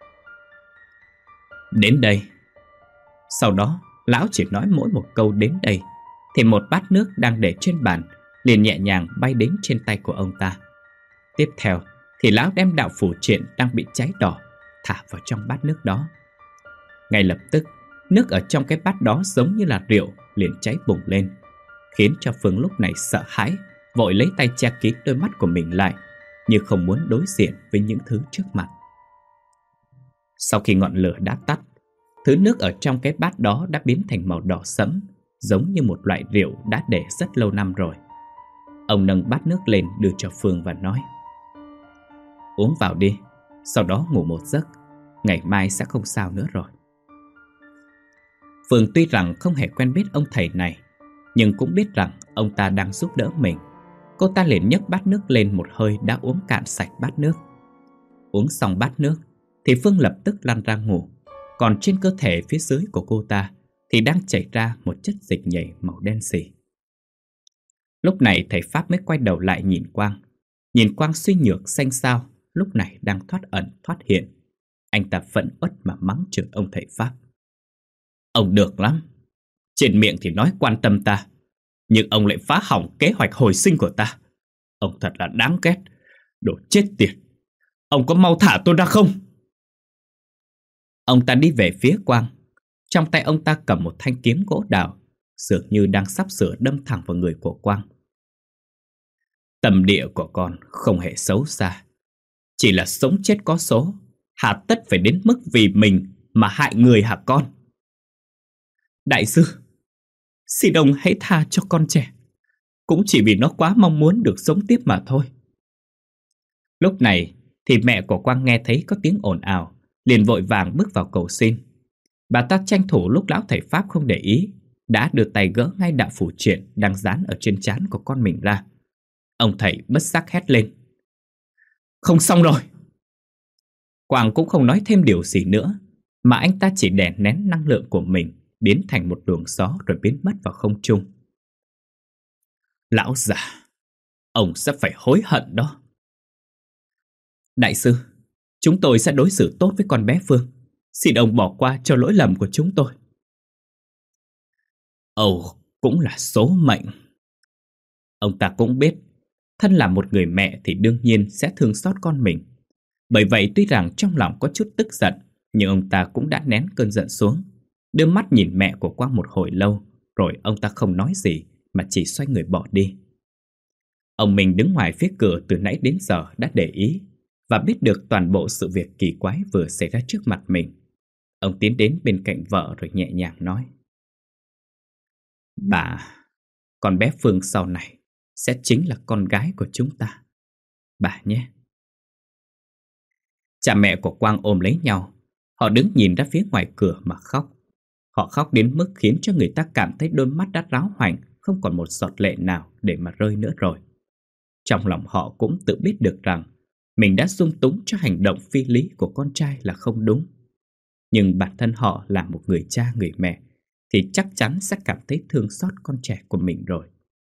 Speaker 2: Đến đây. Sau đó, lão chỉ nói mỗi một câu đến đây, thì một bát nước đang để trên bàn liền nhẹ nhàng bay đến trên tay của ông ta. Tiếp theo thì lão đem đạo phù triện đang bị cháy đỏ thả vào trong bát nước đó. Ngay lập tức, nước ở trong cái bát đó giống như là rượu liền cháy bùng lên, khiến cho Phương lúc này sợ hãi, vội lấy tay che kín đôi mắt của mình lại, như không muốn đối diện với những thứ trước mặt. Sau khi ngọn lửa đã tắt, thứ nước ở trong cái bát đó đã biến thành màu đỏ sẫm, giống như một loại rượu đã để rất lâu năm rồi. Ông nâng bát nước lên đưa cho Phương và nói: Uống vào đi, sau đó ngủ một giấc, ngày mai sẽ không sao nữa rồi. Phương tuy rằng không hề quen biết ông thầy này, nhưng cũng biết rằng ông ta đang giúp đỡ mình. Cô ta liền nhấc bát nước lên một hơi đã uống cạn sạch bát nước. Uống xong bát nước thì Phương lập tức lăn ra ngủ. Còn trên cơ thể phía dưới của cô ta thì đang chảy ra một chất dịch nhầy màu đen sì. Lúc này thầy Pháp mới quay đầu lại nhìn Quang. Nhìn Quang suy nhược xanh xao, lúc này đang thoát ẩn thoát hiện. Anh ta phẫn uất mà mắng chửi ông thầy Pháp: Ông được lắm, trên miệng thì nói quan tâm ta, nhưng ông lại phá hỏng kế hoạch hồi sinh của ta. Ông thật là đáng ghét, đồ chết tiệt. Ông có mau thả tôi ra không? Ông ta đi về phía Quang. Trong tay ông ta cầm một thanh kiếm gỗ đào, dường như đang sắp sửa đâm thẳng vào người của Quang. Tâm địa của con không hề xấu xa, chỉ là sống chết có số, hà tất phải đến mức vì mình mà hại người hả con? Đại sư, xin ông hãy tha cho con trẻ, cũng chỉ vì nó quá mong muốn được sống tiếp mà thôi. Lúc này thì mẹ của Quang nghe thấy có tiếng ồn ào, liền vội vàng bước vào cầu xin. Bà ta tranh thủ lúc lão thầy Pháp không để ý, đã đưa tay gỡ ngay đạo phù triện đang dán ở trên trán của con mình ra. Ông thầy bất giác hét lên: Không xong rồi! Quang cũng không nói thêm điều gì nữa, mà anh ta chỉ đè nén năng lượng của mình, biến thành một luồng gió rồi biến mất vào không trung. Lão già, ông sẽ phải hối hận đó. Đại sư, chúng tôi sẽ đối xử tốt với con bé Phương. Xin ông bỏ qua cho lỗi lầm của chúng tôi. Ồ, cũng là số mệnh. Ông ta cũng biết, thân là một người mẹ thì đương nhiên sẽ thương xót con mình. Bởi vậy tuy rằng trong lòng có chút tức giận, nhưng ông ta cũng đã nén cơn giận xuống, đưa mắt nhìn mẹ của Quang một hồi lâu, rồi ông ta không nói gì mà chỉ xoay người bỏ đi. Ông mình đứng ngoài phía cửa từ nãy đến giờ đã để ý và biết được toàn bộ sự việc kỳ quái vừa xảy ra trước mặt mình. Ông tiến đến bên cạnh vợ rồi nhẹ nhàng nói: Bà, con bé Phương sau này sẽ chính là con gái của chúng ta, bà nhé. Cha mẹ của Quang ôm lấy nhau. Họ đứng nhìn ra phía ngoài cửa mà khóc. Họ khóc đến mức khiến cho người ta cảm thấy đôi mắt đã ráo hoảnh, không còn một giọt lệ nào để mà rơi nữa rồi. Trong lòng họ cũng tự biết được rằng mình đã dung túng cho hành động phi lý của con trai là không đúng. Nhưng bản thân họ là một người cha người mẹ thì chắc chắn sẽ cảm thấy thương xót con trẻ của mình rồi.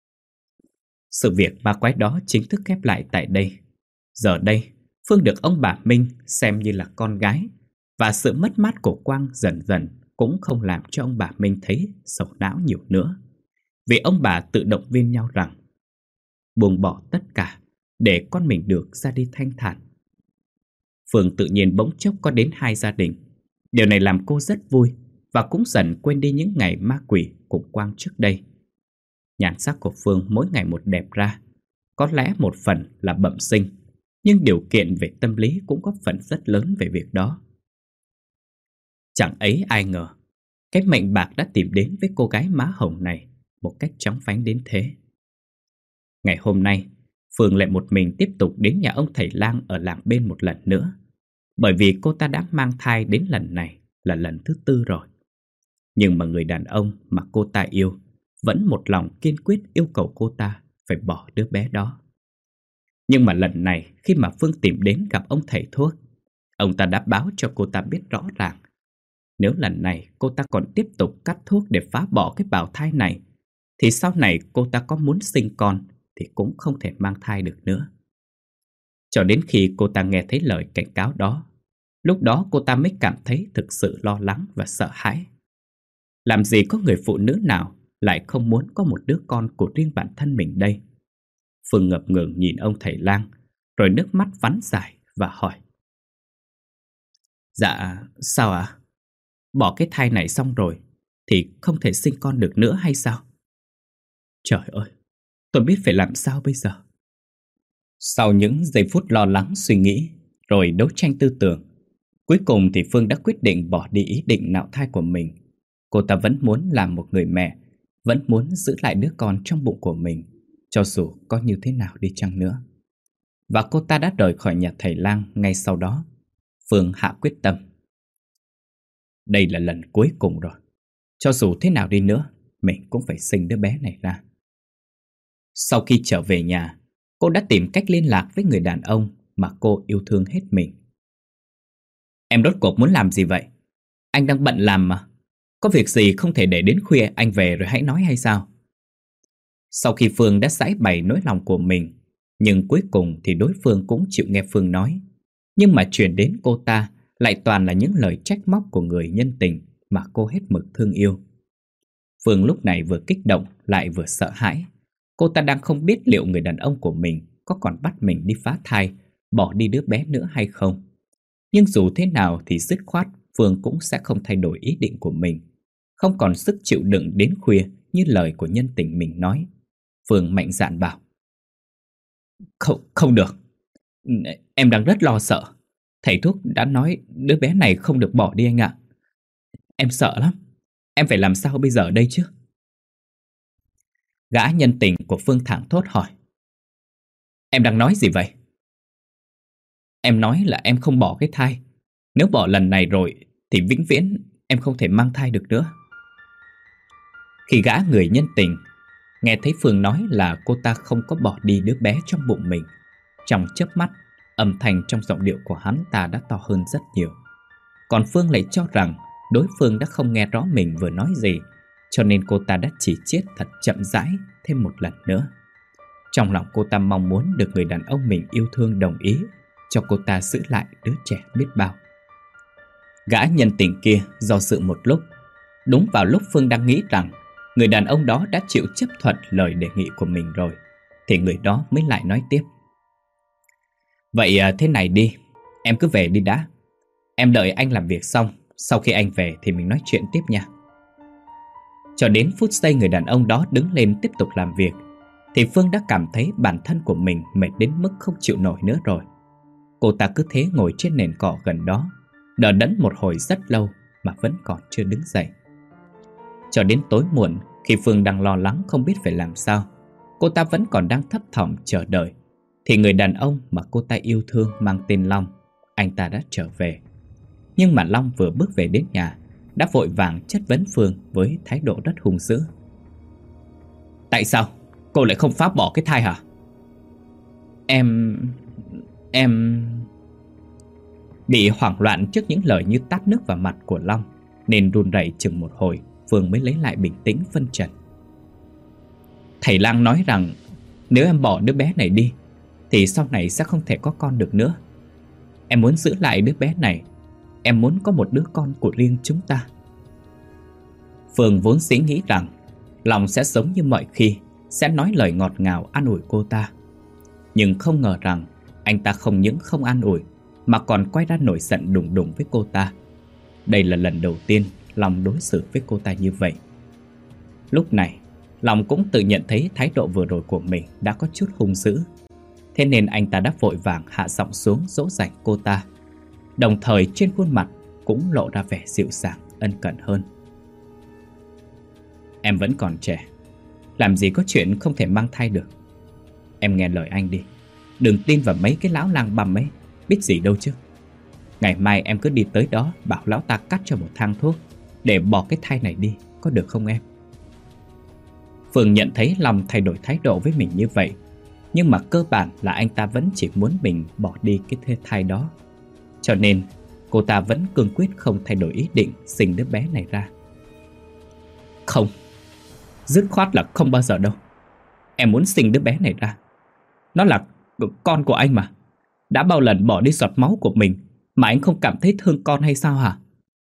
Speaker 2: Sự việc ma quái đó chính thức khép lại tại đây. Giờ đây, Phương được ông bà Minh xem như là con gái, và sự mất mát của Quang dần dần cũng không làm cho ông bà Minh thấy sầu não nhiều nữa. Vì ông bà tự động viên nhau rằng buông bỏ tất cả để con mình được ra đi thanh thản. Phương tự nhiên bỗng chốc có đến hai gia đình. Điều này làm cô rất vui và cũng dần quên đi những ngày ma quỷ cùng Quang trước đây. Nhan sắc của Phương mỗi ngày một đẹp ra. Có lẽ một phần là bẩm sinh, nhưng điều kiện về tâm lý cũng có phần rất lớn về việc đó. Chẳng ấy ai ngờ, cái mệnh bạc đã tìm đến với cô gái má hồng này một cách chóng vánh đến thế. Ngày hôm nay, Phương lại một mình tiếp tục đến nhà ông thầy lang ở làng bên một lần nữa, bởi vì cô ta đã mang thai đến lần này là lần thứ tư rồi. Nhưng mà người đàn ông mà cô ta yêu vẫn một lòng kiên quyết yêu cầu cô ta phải bỏ đứa bé đó. Nhưng mà lần này khi mà Phương tìm đến gặp ông thầy thuốc, ông ta đã báo cho cô ta biết rõ ràng nếu lần này cô ta còn tiếp tục cắt thuốc để phá bỏ cái bào thai này, thì sau này cô ta có muốn sinh con thì cũng không thể mang thai được nữa. Cho đến khi cô ta nghe thấy lời cảnh cáo đó, lúc đó cô ta mới cảm thấy thực sự lo lắng và sợ hãi. Làm gì có người phụ nữ nào lại không muốn có một đứa con của riêng bản thân mình đây? Phương ngập ngừng nhìn ông thầy lang, rồi nước mắt vắn dài và hỏi: Dạ, sao ạ? À? Bỏ cái thai này xong rồi thì không thể sinh con được nữa hay sao? Trời ơi, tôi biết phải làm sao bây giờ. Sau những giây phút lo lắng suy nghĩ, rồi đấu tranh tư tưởng, cuối cùng thì Phương đã quyết định bỏ đi ý định nạo thai của mình. Cô ta vẫn muốn làm một người mẹ, vẫn muốn giữ lại đứa con trong bụng của mình, cho dù có như thế nào đi chăng nữa. Và cô ta đã rời khỏi nhà thầy lang ngay sau đó. Phương hạ quyết tâm. Đây là lần cuối cùng rồi. Cho dù thế nào đi nữa, mình cũng phải sinh đứa bé này ra. Sau khi trở về nhà, cô đã tìm cách liên lạc với người đàn ông mà cô yêu thương hết mình. Em rốt cuộc muốn làm gì vậy? Anh đang bận làm mà. Có việc gì không thể để đến khuya anh về rồi hãy nói hay sao? Sau khi Phương đã giải bày nỗi lòng của mình, nhưng cuối cùng thì đối phương cũng chịu nghe Phương nói. Nhưng mà truyền đến cô ta lại toàn là những lời trách móc của người nhân tình mà cô hết mực thương yêu. Phương lúc này vừa kích động lại vừa sợ hãi. Cô ta đang không biết liệu người đàn ông của mình có còn bắt mình đi phá thai, bỏ đi đứa bé nữa hay không. Nhưng dù thế nào thì dứt khoát Phương cũng sẽ không thay đổi ý định của mình. Không còn sức chịu đựng đến khuya như lời của nhân tình mình nói. Phương mạnh dạn bảo: Không, không được. Em đang rất lo sợ. Thầy thuốc đã nói đứa bé này không được bỏ đi anh ạ. Em sợ lắm. Em phải làm sao bây giờ đây chứ? Gã nhân tình của Phương thảng thốt hỏi: Em đang nói gì vậy? Em nói là em không bỏ cái thai. Nếu bỏ lần này rồi thì vĩnh viễn em không thể mang thai được nữa. Khi gã người nhân tình nghe thấy Phương nói là cô ta không có bỏ đi đứa bé trong bụng mình, trong chớp mắt, âm thanh trong giọng điệu của hắn ta đã to hơn rất nhiều. Còn Phương lại cho rằng đối phương đã không nghe rõ mình vừa nói gì, cho nên cô ta đã chỉ chiết thật chậm rãi thêm một lần nữa. Trong lòng cô ta mong muốn được người đàn ông mình yêu thương đồng ý cho cô ta giữ lại đứa trẻ biết bao. Gã nhân tình kia do dự một lúc. Đúng vào lúc Phương đang nghĩ rằng người đàn ông đó đã chịu chấp thuận lời đề nghị của mình rồi, thì người đó mới lại nói tiếp. Vậy à, thế này đi, em cứ về đi đã. Em đợi anh làm việc xong, sau khi anh về thì mình nói chuyện tiếp nha. Cho đến phút giây người đàn ông đó đứng lên tiếp tục làm việc, thì Phương đã cảm thấy bản thân của mình mệt đến mức không chịu nổi nữa rồi. Cô ta cứ thế ngồi trên nền cỏ gần đó, đờ đẫn một hồi rất lâu mà vẫn còn chưa đứng dậy. Cho đến tối muộn, khi Phương đang lo lắng không biết phải làm sao, cô ta vẫn còn đang thấp thỏm chờ đợi, thì người đàn ông mà cô ta yêu thương mang tên Long, anh ta đã trở về. Nhưng mà Long vừa bước về đến nhà đã vội vàng chất vấn Phương với thái độ rất hung dữ. Tại sao cô lại không phá bỏ cái thai hả? Em... em... Bị hoảng loạn trước những lời như tát nước vào mặt của Long, nên run rẩy chừng một hồi, Phương mới lấy lại bình tĩnh phân trần. Thầy lang nói rằng nếu em bỏ đứa bé này đi thì sau này sẽ không thể có con được nữa. Em muốn giữ lại đứa bé này. Em muốn có một đứa con của riêng chúng ta. Phương vốn dĩ nghĩ rằng Long sẽ sống như mọi khi, sẽ nói lời ngọt ngào an ủi cô ta. Nhưng không ngờ rằng anh ta không những không an ủi mà còn quay ra nổi giận đùng đùng với cô ta. Đây là lần đầu tiên Long đối xử với cô ta như vậy. Lúc này Long cũng tự nhận thấy thái độ vừa rồi của mình đã có chút hung dữ. Thế nên anh ta đã vội vàng hạ giọng xuống dỗ dành cô ta, đồng thời trên khuôn mặt cũng lộ ra vẻ dịu dàng ân cần hơn. Em vẫn còn trẻ, làm gì có chuyện không thể mang thai được. Em nghe lời anh đi, đừng tin vào mấy cái lão lang băm ấy, biết gì đâu chứ. Ngày mai em cứ đi tới đó bảo lão ta cắt cho một thang thuốc để bỏ cái thai này đi, có được không em? Phương nhận thấy Long thay đổi thái độ với mình như vậy, nhưng mà cơ bản là anh ta vẫn chỉ muốn mình bỏ đi cái thê thai đó. Cho nên cô ta vẫn cương quyết không thay đổi ý định sinh đứa bé này ra. Không, dứt khoát là không bao giờ đâu. Em muốn sinh đứa bé này ra. Nó là con của anh mà. Đã bao lần bỏ đi giọt máu của mình mà anh không cảm thấy thương con hay sao hả?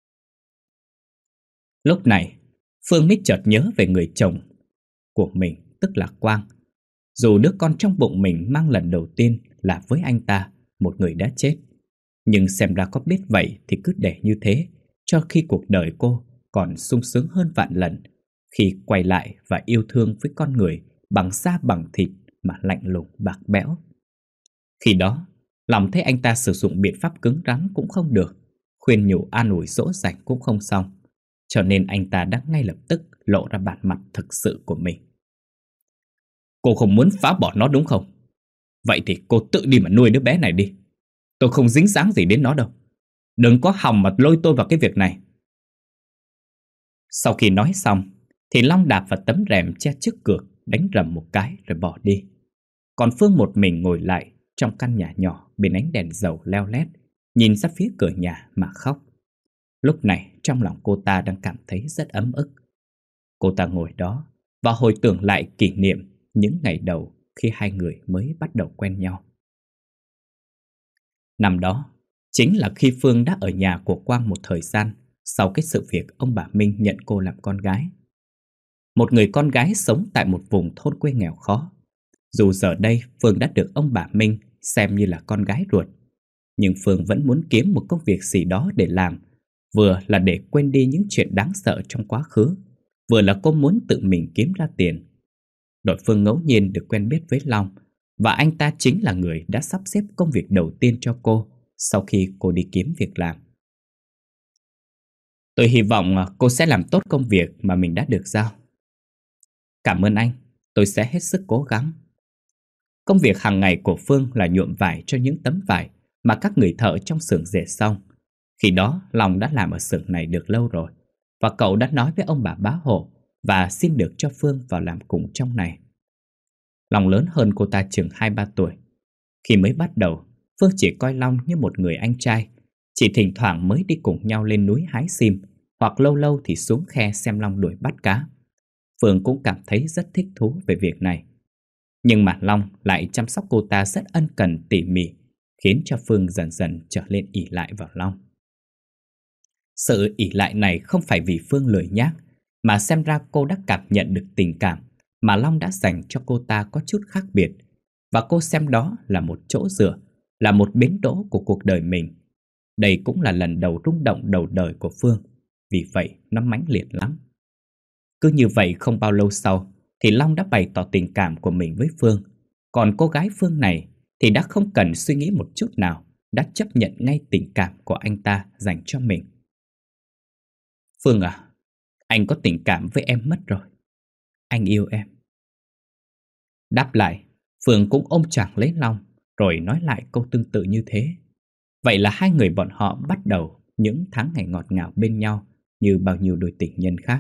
Speaker 2: Lúc này Phương mới chợt nhớ về người chồng của mình, tức là Quang. Dù đứa con trong bụng mình mang lần đầu tiên là với anh ta, một người đã chết, nhưng xem ra có biết vậy thì cứ để như thế, cho khi cuộc đời cô còn sung sướng hơn vạn lần khi quay lại và yêu thương với con người bằng da bằng thịt mà lạnh lùng bạc bẽo. Khi đó, lòng thấy anh ta sử dụng biện pháp cứng rắn cũng không được, khuyên nhủ an ủi dỗ dành cũng không xong, cho nên anh ta đã ngay lập tức lộ ra bản mặt thực sự của mình. Cô không muốn phá bỏ nó đúng không? Vậy thì cô tự đi mà nuôi đứa bé này đi. Tôi không dính dáng gì đến nó đâu. Đừng có hòng mà lôi tôi vào cái việc này. Sau khi nói xong thì Long đạp vào tấm rèm che trước cửa, đánh rầm một cái rồi bỏ đi. Còn Phương một mình ngồi lại trong căn nhà nhỏ bên ánh đèn dầu leo lét, nhìn ra phía cửa nhà mà khóc. Lúc này trong lòng cô ta đang cảm thấy rất ấm ức. Cô ta ngồi đó và hồi tưởng lại kỷ niệm những ngày đầu khi hai người mới bắt đầu quen nhau. Năm đó chính là khi Phương đã ở nhà của Quang một thời gian sau cái sự việc ông bà Minh nhận cô làm con gái. Một người con gái sống tại một vùng thôn quê nghèo khó. Dù giờ đây Phương đã được ông bà Minh xem như là con gái ruột, nhưng Phương vẫn muốn kiếm một công việc gì đó để làm, vừa là để quên đi những chuyện đáng sợ trong quá khứ, vừa là cô muốn tự mình kiếm ra tiền. Đội Phương ngẫu nhiên được quen biết với Long, và anh ta chính là người đã sắp xếp công việc đầu tiên cho cô sau khi cô đi kiếm việc làm. Tôi hy vọng cô sẽ làm tốt công việc mà mình đã được giao. Cảm ơn anh, tôi sẽ hết sức cố gắng. Công việc hàng ngày của Phương là nhuộm vải cho những tấm vải mà các người thợ trong xưởng dệt xong. Khi đó Long đã làm ở xưởng này được lâu rồi, và cậu đã nói với ông bà bá hộ và xin được cho Phương vào làm cùng trong này. Long lớn hơn cô ta chừng hai ba tuổi. Khi mới bắt đầu, Phương chỉ coi Long như một người anh trai, chỉ thỉnh thoảng mới đi cùng nhau lên núi hái sim, hoặc lâu lâu thì xuống khe xem Long đuổi bắt cá. Phương cũng cảm thấy rất thích thú về việc này. Nhưng mà Long lại chăm sóc cô ta rất ân cần tỉ mỉ, khiến cho Phương dần dần trở lên ỷ lại vào Long. Sự ỷ lại này không phải vì Phương lười nhác, mà xem ra cô đã cảm nhận được tình cảm mà Long đã dành cho cô ta có chút khác biệt, và cô xem đó là một chỗ dựa, là một bến đỗ của cuộc đời mình. Đây cũng là lần đầu rung động đầu đời của Phương, vì vậy nó mãnh liệt lắm. Cứ như vậy không bao lâu sau thì Long đã bày tỏ tình cảm của mình với Phương. Còn cô gái Phương này thì đã không cần suy nghĩ một chút nào, đã chấp nhận ngay tình cảm của anh ta dành cho mình. Phương à, anh có tình cảm với em mất rồi. Anh yêu em. Đáp lại, Phương cũng ôm chặt lấy Long, rồi nói lại câu tương tự như thế. Vậy là hai người bọn họ bắt đầu những tháng ngày ngọt ngào bên nhau như bao nhiêu đôi tình nhân khác.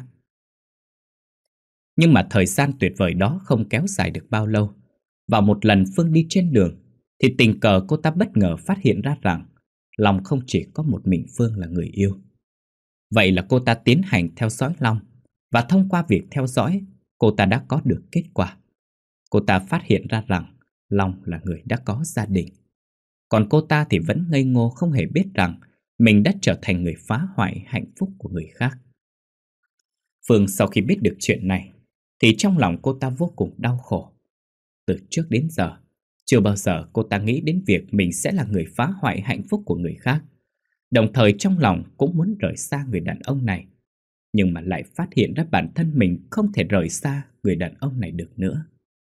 Speaker 2: Nhưng mà thời gian tuyệt vời đó không kéo dài được bao lâu. Vào một lần Phương đi trên đường thì tình cờ cô ta bất ngờ phát hiện ra rằng Long không chỉ có một mình Phương là người yêu. Vậy là cô ta tiến hành theo dõi Long, và thông qua việc theo dõi, cô ta đã có được kết quả. Cô ta phát hiện ra rằng Long là người đã có gia đình. Còn cô ta thì vẫn ngây ngô không hề biết rằng mình đã trở thành người phá hoại hạnh phúc của người khác. Phương sau khi biết được chuyện này thì trong lòng cô ta vô cùng đau khổ. Từ trước đến giờ, chưa bao giờ cô ta nghĩ đến việc mình sẽ là người phá hoại hạnh phúc của người khác. Đồng thời trong lòng cũng muốn rời xa người đàn ông này, nhưng mà lại phát hiện ra bản thân mình không thể rời xa người đàn ông này được nữa.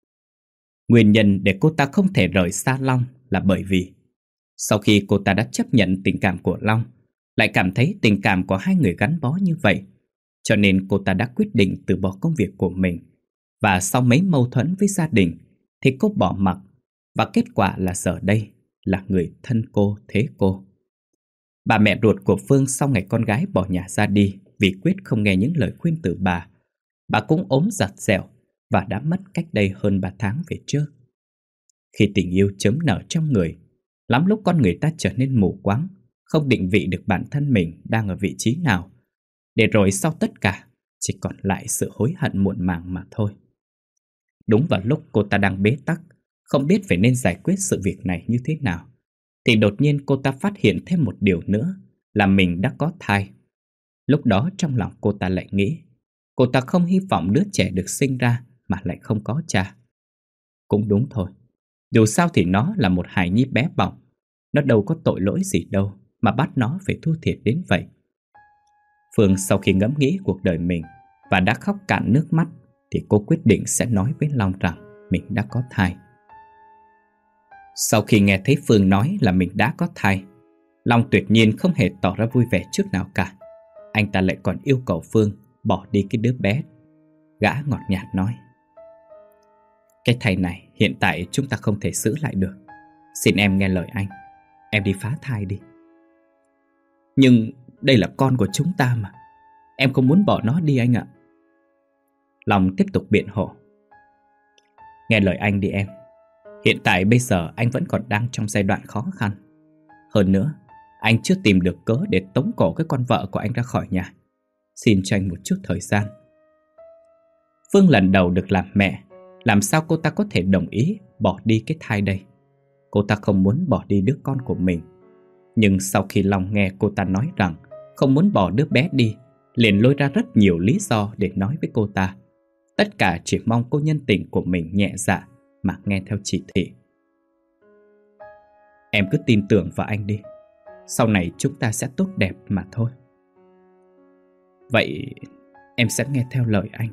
Speaker 2: Nguyên nhân để cô ta không thể rời xa Long là bởi vì sau khi cô ta đã chấp nhận tình cảm của Long, lại cảm thấy tình cảm của hai người gắn bó như vậy, cho nên cô ta đã quyết định từ bỏ công việc của mình. Và sau mấy mâu thuẫn với gia đình thì cô bỏ mặc, và kết quả là giờ đây là người thân cô thế cô. Bà mẹ ruột của Phương sau ngày con gái bỏ nhà ra đi vì quyết không nghe những lời khuyên từ bà, bà cũng ốm giặt dẻo và đã mất cách đây hơn ba tháng về trước. Khi tình yêu chớm nở trong người, lắm lúc con người ta trở nên mù quáng, không định vị được bản thân mình đang ở vị trí nào, để rồi sau tất cả chỉ còn lại sự hối hận muộn màng mà thôi. Đúng vào lúc cô ta đang bế tắc, không biết phải nên giải quyết sự việc này như thế nào, thì đột nhiên cô ta phát hiện thêm một điều nữa là mình đã có thai. Lúc đó trong lòng cô ta lại nghĩ, cô ta không hy vọng đứa trẻ được sinh ra mà lại không có cha. Cũng đúng thôi, dù sao thì nó là một hài nhi bé bỏng, nó đâu có tội lỗi gì đâu mà bắt nó phải thua thiệt đến vậy. Phương sau khi ngẫm nghĩ cuộc đời mình và đã khóc cạn nước mắt, thì cô quyết định sẽ nói với Long rằng mình đã có thai. Sau khi nghe thấy Phương nói là mình đã có thai, Long tuyệt nhiên không hề tỏ ra vui vẻ chút nào cả. Anh ta lại còn yêu cầu Phương bỏ đi cái đứa bé. Gã ngọt nhạt nói, cái thai này hiện tại chúng ta không thể giữ lại được. Xin em nghe lời anh, em đi phá thai đi. Nhưng đây là con của chúng ta mà, em không muốn bỏ nó đi anh ạ. Long tiếp tục biện hộ, nghe lời anh đi em. Hiện tại bây giờ anh vẫn còn đang trong giai đoạn khó khăn. Hơn nữa, anh chưa tìm được cớ để tống cổ cái con vợ của anh ra khỏi nhà. Xin cho anh một chút thời gian. Phương lần đầu được làm mẹ, làm sao cô ta có thể đồng ý bỏ đi cái thai đây? Cô ta không muốn bỏ đi đứa con của mình. Nhưng sau khi Long nghe cô ta nói rằng không muốn bỏ đứa bé đi, liền lôi ra rất nhiều lý do để nói với cô ta. Tất cả chỉ mong cô nhân tình của mình nhẹ dạ mà nghe theo chỉ thị. Em cứ tin tưởng vào anh đi, sau này chúng ta sẽ tốt đẹp mà thôi. Vậy em sẽ nghe theo lời anh.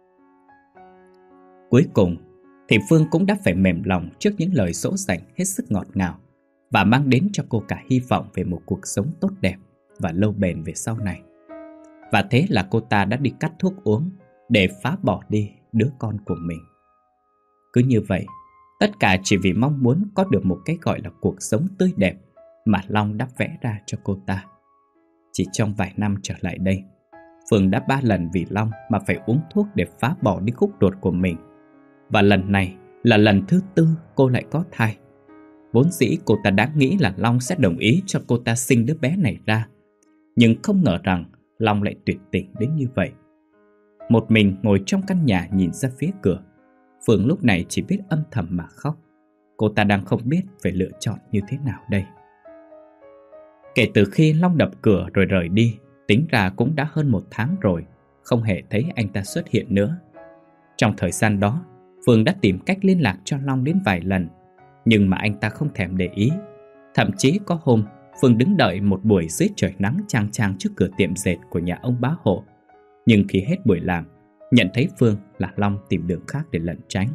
Speaker 2: Cuối cùng thì Phương cũng đã phải mềm lòng trước những lời dỗ dành hết sức ngọt ngào, và mang đến cho cô cả hy vọng về một cuộc sống tốt đẹp và lâu bền về sau này. Và thế là cô ta đã đi cắt thuốc uống để phá bỏ đi đứa con của mình. Cứ như vậy, tất cả chỉ vì mong muốn có được một cái gọi là cuộc sống tươi đẹp mà Long đã vẽ ra cho cô ta. Chỉ trong vài năm trở lại đây, Phương đã ba lần vì Long mà phải uống thuốc để phá bỏ đi khúc ruột của mình. Và lần này là lần thứ tư cô lại có thai. Vốn dĩ cô ta đã nghĩ là Long sẽ đồng ý cho cô ta sinh đứa bé này ra, nhưng không ngờ rằng Long lại tuyệt tình đến như vậy. Một mình ngồi trong căn nhà nhìn ra phía cửa, Phương lúc này chỉ biết âm thầm mà khóc. Cô ta đang không biết phải lựa chọn như thế nào đây. Kể từ khi Long đập cửa rồi rời đi, tính ra cũng đã hơn một tháng rồi, không hề thấy anh ta xuất hiện nữa. Trong thời gian đó, Phương đã tìm cách liên lạc cho Long đến vài lần, nhưng mà anh ta không thèm để ý. Thậm chí có hôm, Phương đứng đợi một buổi dưới trời nắng chang chang trước cửa tiệm dệt của nhà ông bá hộ. Nhưng khi hết buổi làm, nhận thấy Phương là Long tìm đường khác để lẩn tránh.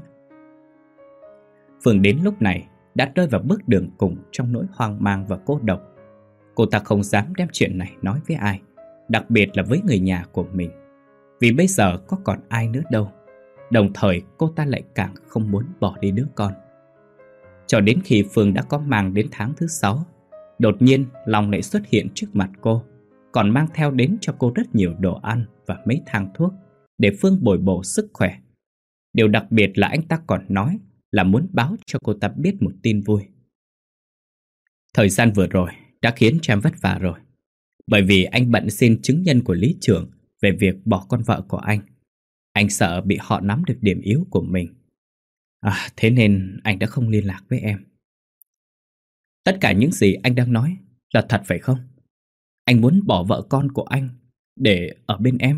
Speaker 2: Phương đến lúc này đã rơi vào bước đường cùng trong nỗi hoang mang và cô độc. Cô ta không dám đem chuyện này nói với ai, đặc biệt là với người nhà của mình, vì bây giờ có còn ai nữa đâu. Đồng thời cô ta lại càng không muốn bỏ đi đứa con. Cho đến khi Phương đã có mang đến tháng thứ sáu, đột nhiên Long lại xuất hiện trước mặt cô, còn mang theo đến cho cô rất nhiều đồ ăn và mấy thang thuốc để Phương bồi bổ sức khỏe. Điều đặc biệt là anh ta còn nói là muốn báo cho cô ta biết một tin vui. Thời gian vừa rồi đã khiến cho em vất vả rồi, bởi vì anh bận xin chứng nhân của lý trưởng về việc bỏ con vợ của anh. Anh sợ bị họ nắm được điểm yếu của mình. À, thế nên anh đã không liên lạc với em. Tất cả những gì anh đang nói là thật phải không? Anh muốn bỏ vợ con của anh để ở bên em.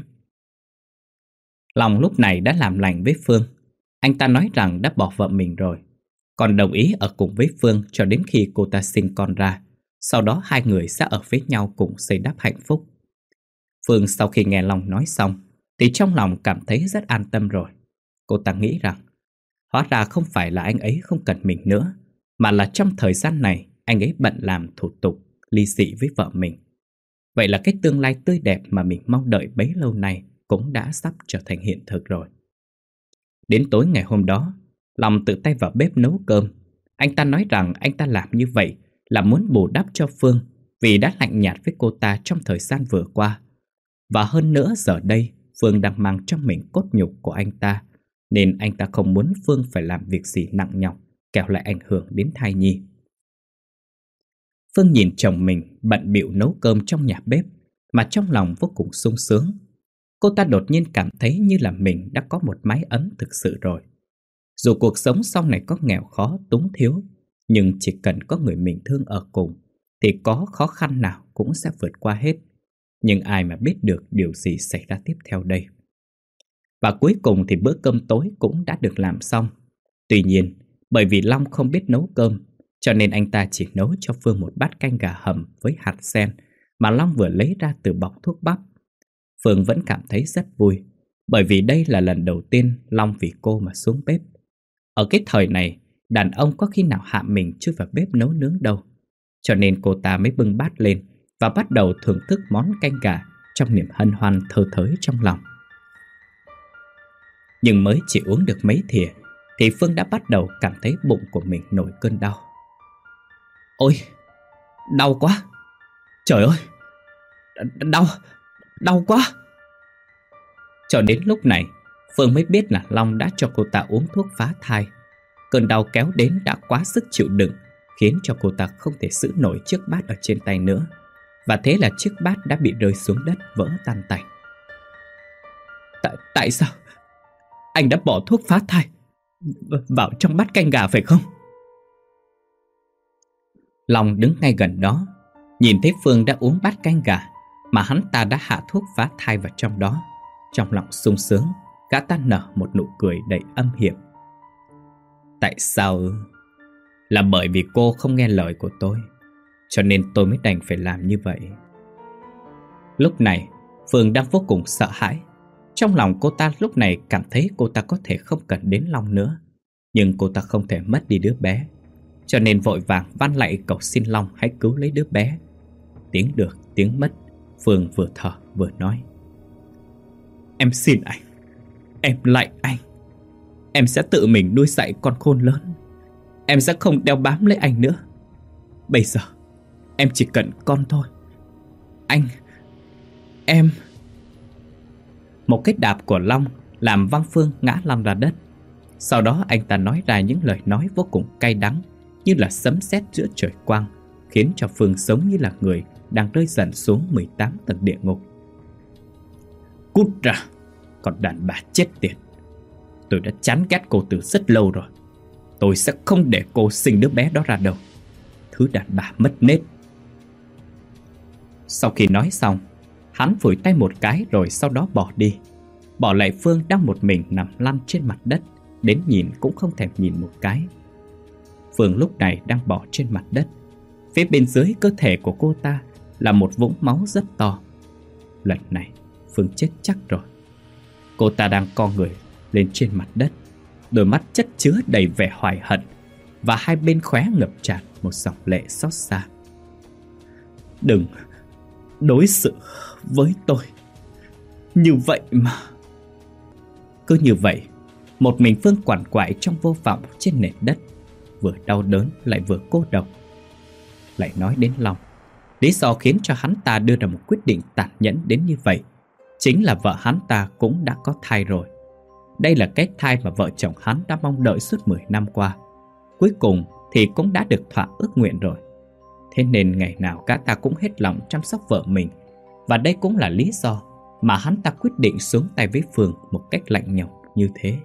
Speaker 2: Long lúc này đã làm lành với Phương. Anh ta nói rằng đã bỏ vợ mình rồi, còn đồng ý ở cùng với Phương cho đến khi cô ta sinh con ra. Sau đó hai người sẽ ở với nhau cùng xây đắp hạnh phúc. Phương sau khi nghe Long nói xong thì trong lòng cảm thấy rất an tâm rồi. Cô ta nghĩ rằng hóa ra không phải là anh ấy không cần mình nữa, mà là trong thời gian này anh ấy bận làm thủ tục ly dị với vợ mình. Vậy là cái tương lai tươi đẹp mà mình mong đợi bấy lâu nay cũng đã sắp trở thành hiện thực rồi. Đến tối ngày hôm đó, Long tự tay vào bếp nấu cơm. Anh ta nói rằng anh ta làm như vậy là muốn bù đắp cho Phương vì đã lạnh nhạt với cô ta trong thời gian vừa qua. Và hơn nữa giờ đây Phương đang mang trong mình cốt nhục của anh ta, nên anh ta không muốn Phương phải làm việc gì nặng nhọc, kẻo lại ảnh hưởng đến thai nhi. Phương nhìn chồng mình bận bịu nấu cơm trong nhà bếp mà trong lòng vô cùng sung sướng. Cô ta đột nhiên cảm thấy như là mình đã có một mái ấm thực sự rồi. Dù cuộc sống sau này có nghèo khó, túng thiếu, nhưng chỉ cần có người mình thương ở cùng thì có khó khăn nào cũng sẽ vượt qua hết. Nhưng ai mà biết được điều gì xảy ra tiếp theo đây. Và cuối cùng thì bữa cơm tối cũng đã được làm xong. Tuy nhiên, bởi vì Long không biết nấu cơm, cho nên anh ta chỉ nấu cho Phương một bát canh gà hầm với hạt sen mà Long vừa lấy ra từ bọc thuốc bắc. Phương vẫn cảm thấy rất vui, bởi vì đây là lần đầu tiên Long vì cô mà xuống bếp. Ở cái thời này, đàn ông có khi nào hạ mình chui vào bếp nấu nướng đâu. Cho nên cô ta mới bưng bát lên và bắt đầu thưởng thức món canh gà trong niềm hân hoan thơ thới trong lòng. Nhưng mới chỉ uống được mấy thìa thì Phương đã bắt đầu cảm thấy bụng của mình nổi cơn đau. Ôi, đau quá! Trời ơi! Đau! Đau quá! Cho đến lúc này, Phương mới biết là Long đã cho cô ta uống thuốc phá thai. Cơn đau kéo đến đã quá sức chịu đựng, khiến cho cô ta không thể giữ nổi chiếc bát ở trên tay nữa. Và thế là chiếc bát đã bị rơi xuống đất vỡ tan tành. Tại, tại sao? Anh đã bỏ thuốc phá thai vào trong bát canh gà phải không? Long đứng ngay gần đó, nhìn thấy Phương đã uống bát canh gà mà hắn ta đã hạ thuốc phá thai vào trong đó. Trong lòng sung sướng, gã ta nở một nụ cười đầy âm hiểm. Tại sao? Là bởi vì cô không nghe lời của tôi, cho nên tôi mới đành phải làm như vậy. Lúc này Phương đang vô cùng sợ hãi. Trong lòng cô ta lúc này cảm thấy cô ta có thể không cần đến Long nữa, nhưng cô ta không thể mất đi đứa bé, cho nên vội vàng van lạy cầu xin Long hãy cứu lấy đứa bé. Tiếng được tiếng mất, Phương vừa thở vừa nói: Em xin anh, em lạy anh, em sẽ tự mình nuôi dạy con khôn lớn. Em sẽ không đeo bám lấy anh nữa. Bây giờ em chỉ cần con thôi. Anh, em... Một cái đạp của Long làm văng Phương ngã lăn ra đất. Sau đó anh ta nói ra những lời nói vô cùng cay đắng, như là sấm sét giữa trời quang, khiến cho Phương giống như là người đang rơi dần xuống mười tám tầng địa ngục. cút ra, còn đàn bà chết tiệt. Tôi đã chán ghét cô từ rất lâu rồi. Tôi sẽ không để cô sinh đứa bé đó ra đâu. Thứ đàn bà mất nết. Sau khi nói xong, hắn phủi tay một cái rồi sau đó bỏ đi, bỏ lại Phương đang một mình nằm lăn trên mặt đất, đến nhìn cũng không thèm nhìn một cái. Phương lúc này đang bò trên mặt đất. Phía bên dưới cơ thể của cô ta là một vũng máu rất to. Lần này Phương chết chắc rồi. Cô ta đang co người lên trên mặt đất, đôi mắt chất chứa đầy vẻ hoài hận, và hai bên khóe ngập tràn một dòng lệ xót xa. Đừng đối xử với tôi như vậy mà. Cứ như vậy, một mình Phương quằn quại trong vô vọng trên nền đất, vừa đau đớn lại vừa cô độc. Lại nói đến Long, lý do khiến cho hắn ta đưa ra một quyết định tàn nhẫn đến như vậy chính là vợ hắn ta cũng đã có thai rồi. Đây là cái thai mà vợ chồng hắn đã mong đợi suốt mười năm qua. Cuối cùng thì cũng đã được thỏa ước nguyện rồi. Thế nên ngày nào cả ta cũng hết lòng chăm sóc vợ mình. Và đây cũng là lý do mà hắn ta quyết định xuống tay với Phương một cách lạnh nhạt như thế.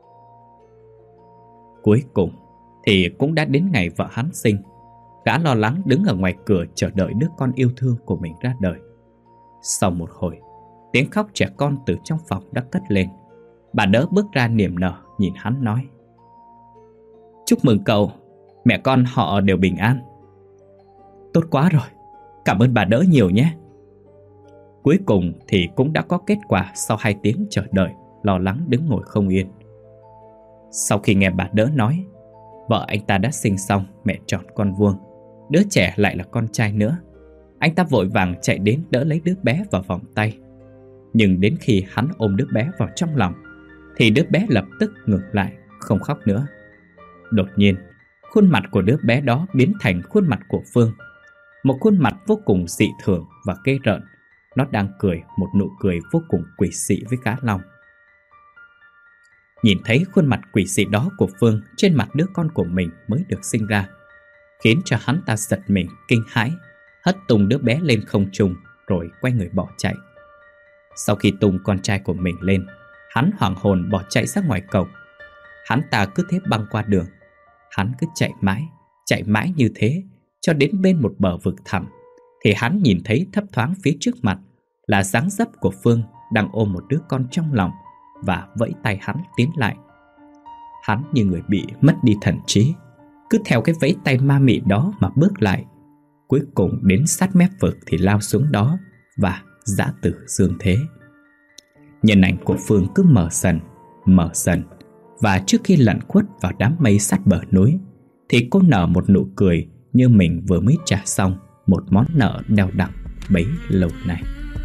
Speaker 2: Cuối cùng thì cũng đã đến ngày vợ hắn sinh. Gã lo lắng đứng ở ngoài cửa chờ đợi đứa con yêu thương của mình ra đời. Sau một hồi, tiếng khóc trẻ con từ trong phòng đã cất lên. Bà Đỡ bước ra niềm nở nhìn hắn nói: "Chúc mừng cậu, mẹ con họ đều bình an." "Tốt quá rồi, cảm ơn bà Đỡ nhiều nhé." Cuối cùng thì cũng đã có kết quả sau hai tiếng chờ đợi, lo lắng đứng ngồi không yên. Sau khi nghe bà Đỡ nói vợ anh ta đã sinh xong mẹ tròn con vuông, đứa trẻ lại là con trai nữa, anh ta vội vàng chạy đến đỡ lấy đứa bé vào vòng tay. Nhưng đến khi hắn ôm đứa bé vào trong lòng thì đứa bé lập tức ngừng lại, không khóc nữa. Đột nhiên, khuôn mặt của đứa bé đó biến thành khuôn mặt của Phương. Một khuôn mặt vô cùng dị thường và ghê rợn. Nó đang cười một nụ cười vô cùng quỷ dị với gã Long. Nhìn thấy khuôn mặt quỷ dị đó của Phương trên mặt đứa con của mình mới được sinh ra, khiến cho hắn ta giật mình kinh hãi, hất tung đứa bé lên không trung rồi quay người bỏ chạy. Sau khi tung con trai của mình lên, hắn hoảng hồn bỏ chạy ra ngoài cổng. Hắn ta cứ thế băng qua đường. Hắn cứ chạy mãi, chạy mãi như thế cho đến bên một bờ vực thẳm, thì hắn nhìn thấy thấp thoáng phía trước mặt là dáng dấp của Phương đang ôm một đứa con trong lòng và vẫy tay hắn tiến lại. Hắn như người bị mất đi thần trí, cứ theo cái vẫy tay ma mị đó mà bước lại. Cuối cùng đến sát mép vực thì lao xuống đó và giã tử dương thế. Nhân ảnh của Phương cứ mờ dần, mờ dần, và trước khi lẩn khuất vào đám mây sát bờ núi thì cô nở một nụ cười như mình vừa mới trả xong một món nợ đeo đẳng bấy lâu nay.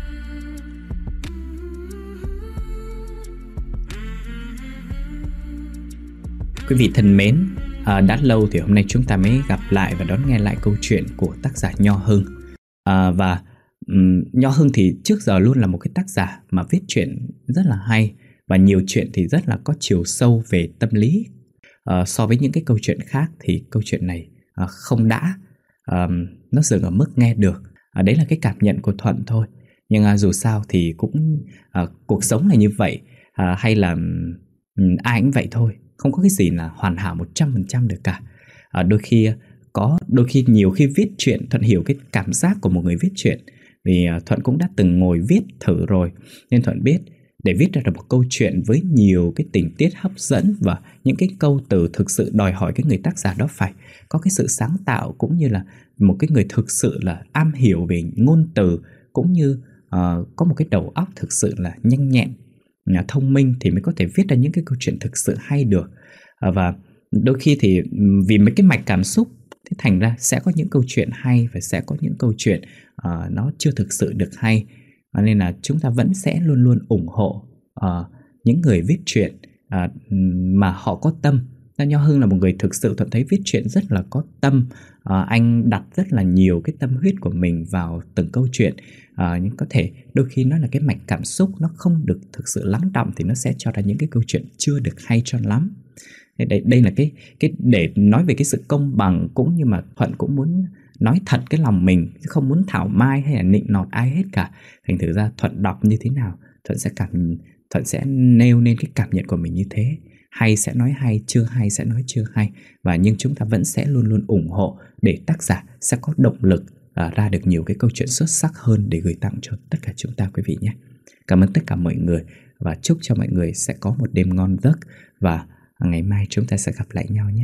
Speaker 2: Quý vị thân mến, à, đã lâu thì hôm nay chúng ta mới gặp lại và đón nghe lại câu chuyện của tác giả Nho Hưng. à, Và um, Nho Hưng thì trước giờ luôn là một cái tác giả mà viết chuyện rất là hay, và nhiều chuyện thì rất là có chiều sâu về tâm lý. à, So với những cái câu chuyện khác thì câu chuyện này à, không đã, à, nó dừng ở mức nghe được. à, Đấy là cái cảm nhận của Thuận thôi. Nhưng à, dù sao thì cũng à, cuộc sống là như vậy, à, hay là um, ai cũng vậy thôi. Không có cái gì là hoàn hảo một trăm phần trăm được cả. à, Đôi khi có, đôi khi nhiều khi viết chuyện Thuận hiểu cái cảm giác của một người viết chuyện. Vì à, Thuận cũng đã từng ngồi viết thử rồi, nên Thuận biết để viết ra được một câu chuyện với nhiều cái tình tiết hấp dẫn và những cái câu từ thực sự đòi hỏi cái người tác giả đó phải có cái sự sáng tạo, cũng như là một cái người thực sự là am hiểu về ngôn từ, cũng như uh, có một cái đầu óc thực sự là nhanh nhẹn, thông minh thì mới có thể viết ra những cái câu chuyện thực sự hay được. à, Và đôi khi thì vì mấy cái mạch cảm xúc, thế thành ra sẽ có những câu chuyện hay và sẽ có những câu chuyện uh, nó chưa thực sự được hay. à, Nên là chúng ta vẫn sẽ luôn luôn ủng hộ uh, những người viết chuyện uh, mà họ có tâm. Nho Hưng là một người thực sự Thuận thấy viết chuyện rất là có tâm. à, Anh đặt rất là nhiều cái tâm huyết của mình vào từng câu chuyện. à, Nhưng có thể đôi khi nó là cái mạch cảm xúc nó không được thực sự lắng đọng thì nó sẽ cho ra những cái câu chuyện chưa được hay cho lắm. Đây, đây là cái, cái để nói về cái sự công bằng, cũng như mà Thuận cũng muốn nói thật cái lòng mình, không muốn thảo mai hay là nịnh nọt ai hết cả. Thành thử ra Thuận đọc như thế nào, Thuận sẽ cảm Thuận sẽ nêu lên cái cảm nhận của mình như thế. Hay sẽ nói hay, chưa hay sẽ nói chưa hay. Và nhưng chúng ta vẫn sẽ luôn luôn ủng hộ để tác giả sẽ có động lực à, ra được nhiều cái câu chuyện xuất sắc hơn để gửi tặng cho tất cả chúng ta quý vị nhé. Cảm ơn tất cả mọi người và chúc cho mọi người sẽ có một đêm ngon giấc, và ngày mai chúng ta sẽ gặp lại nhau nhé.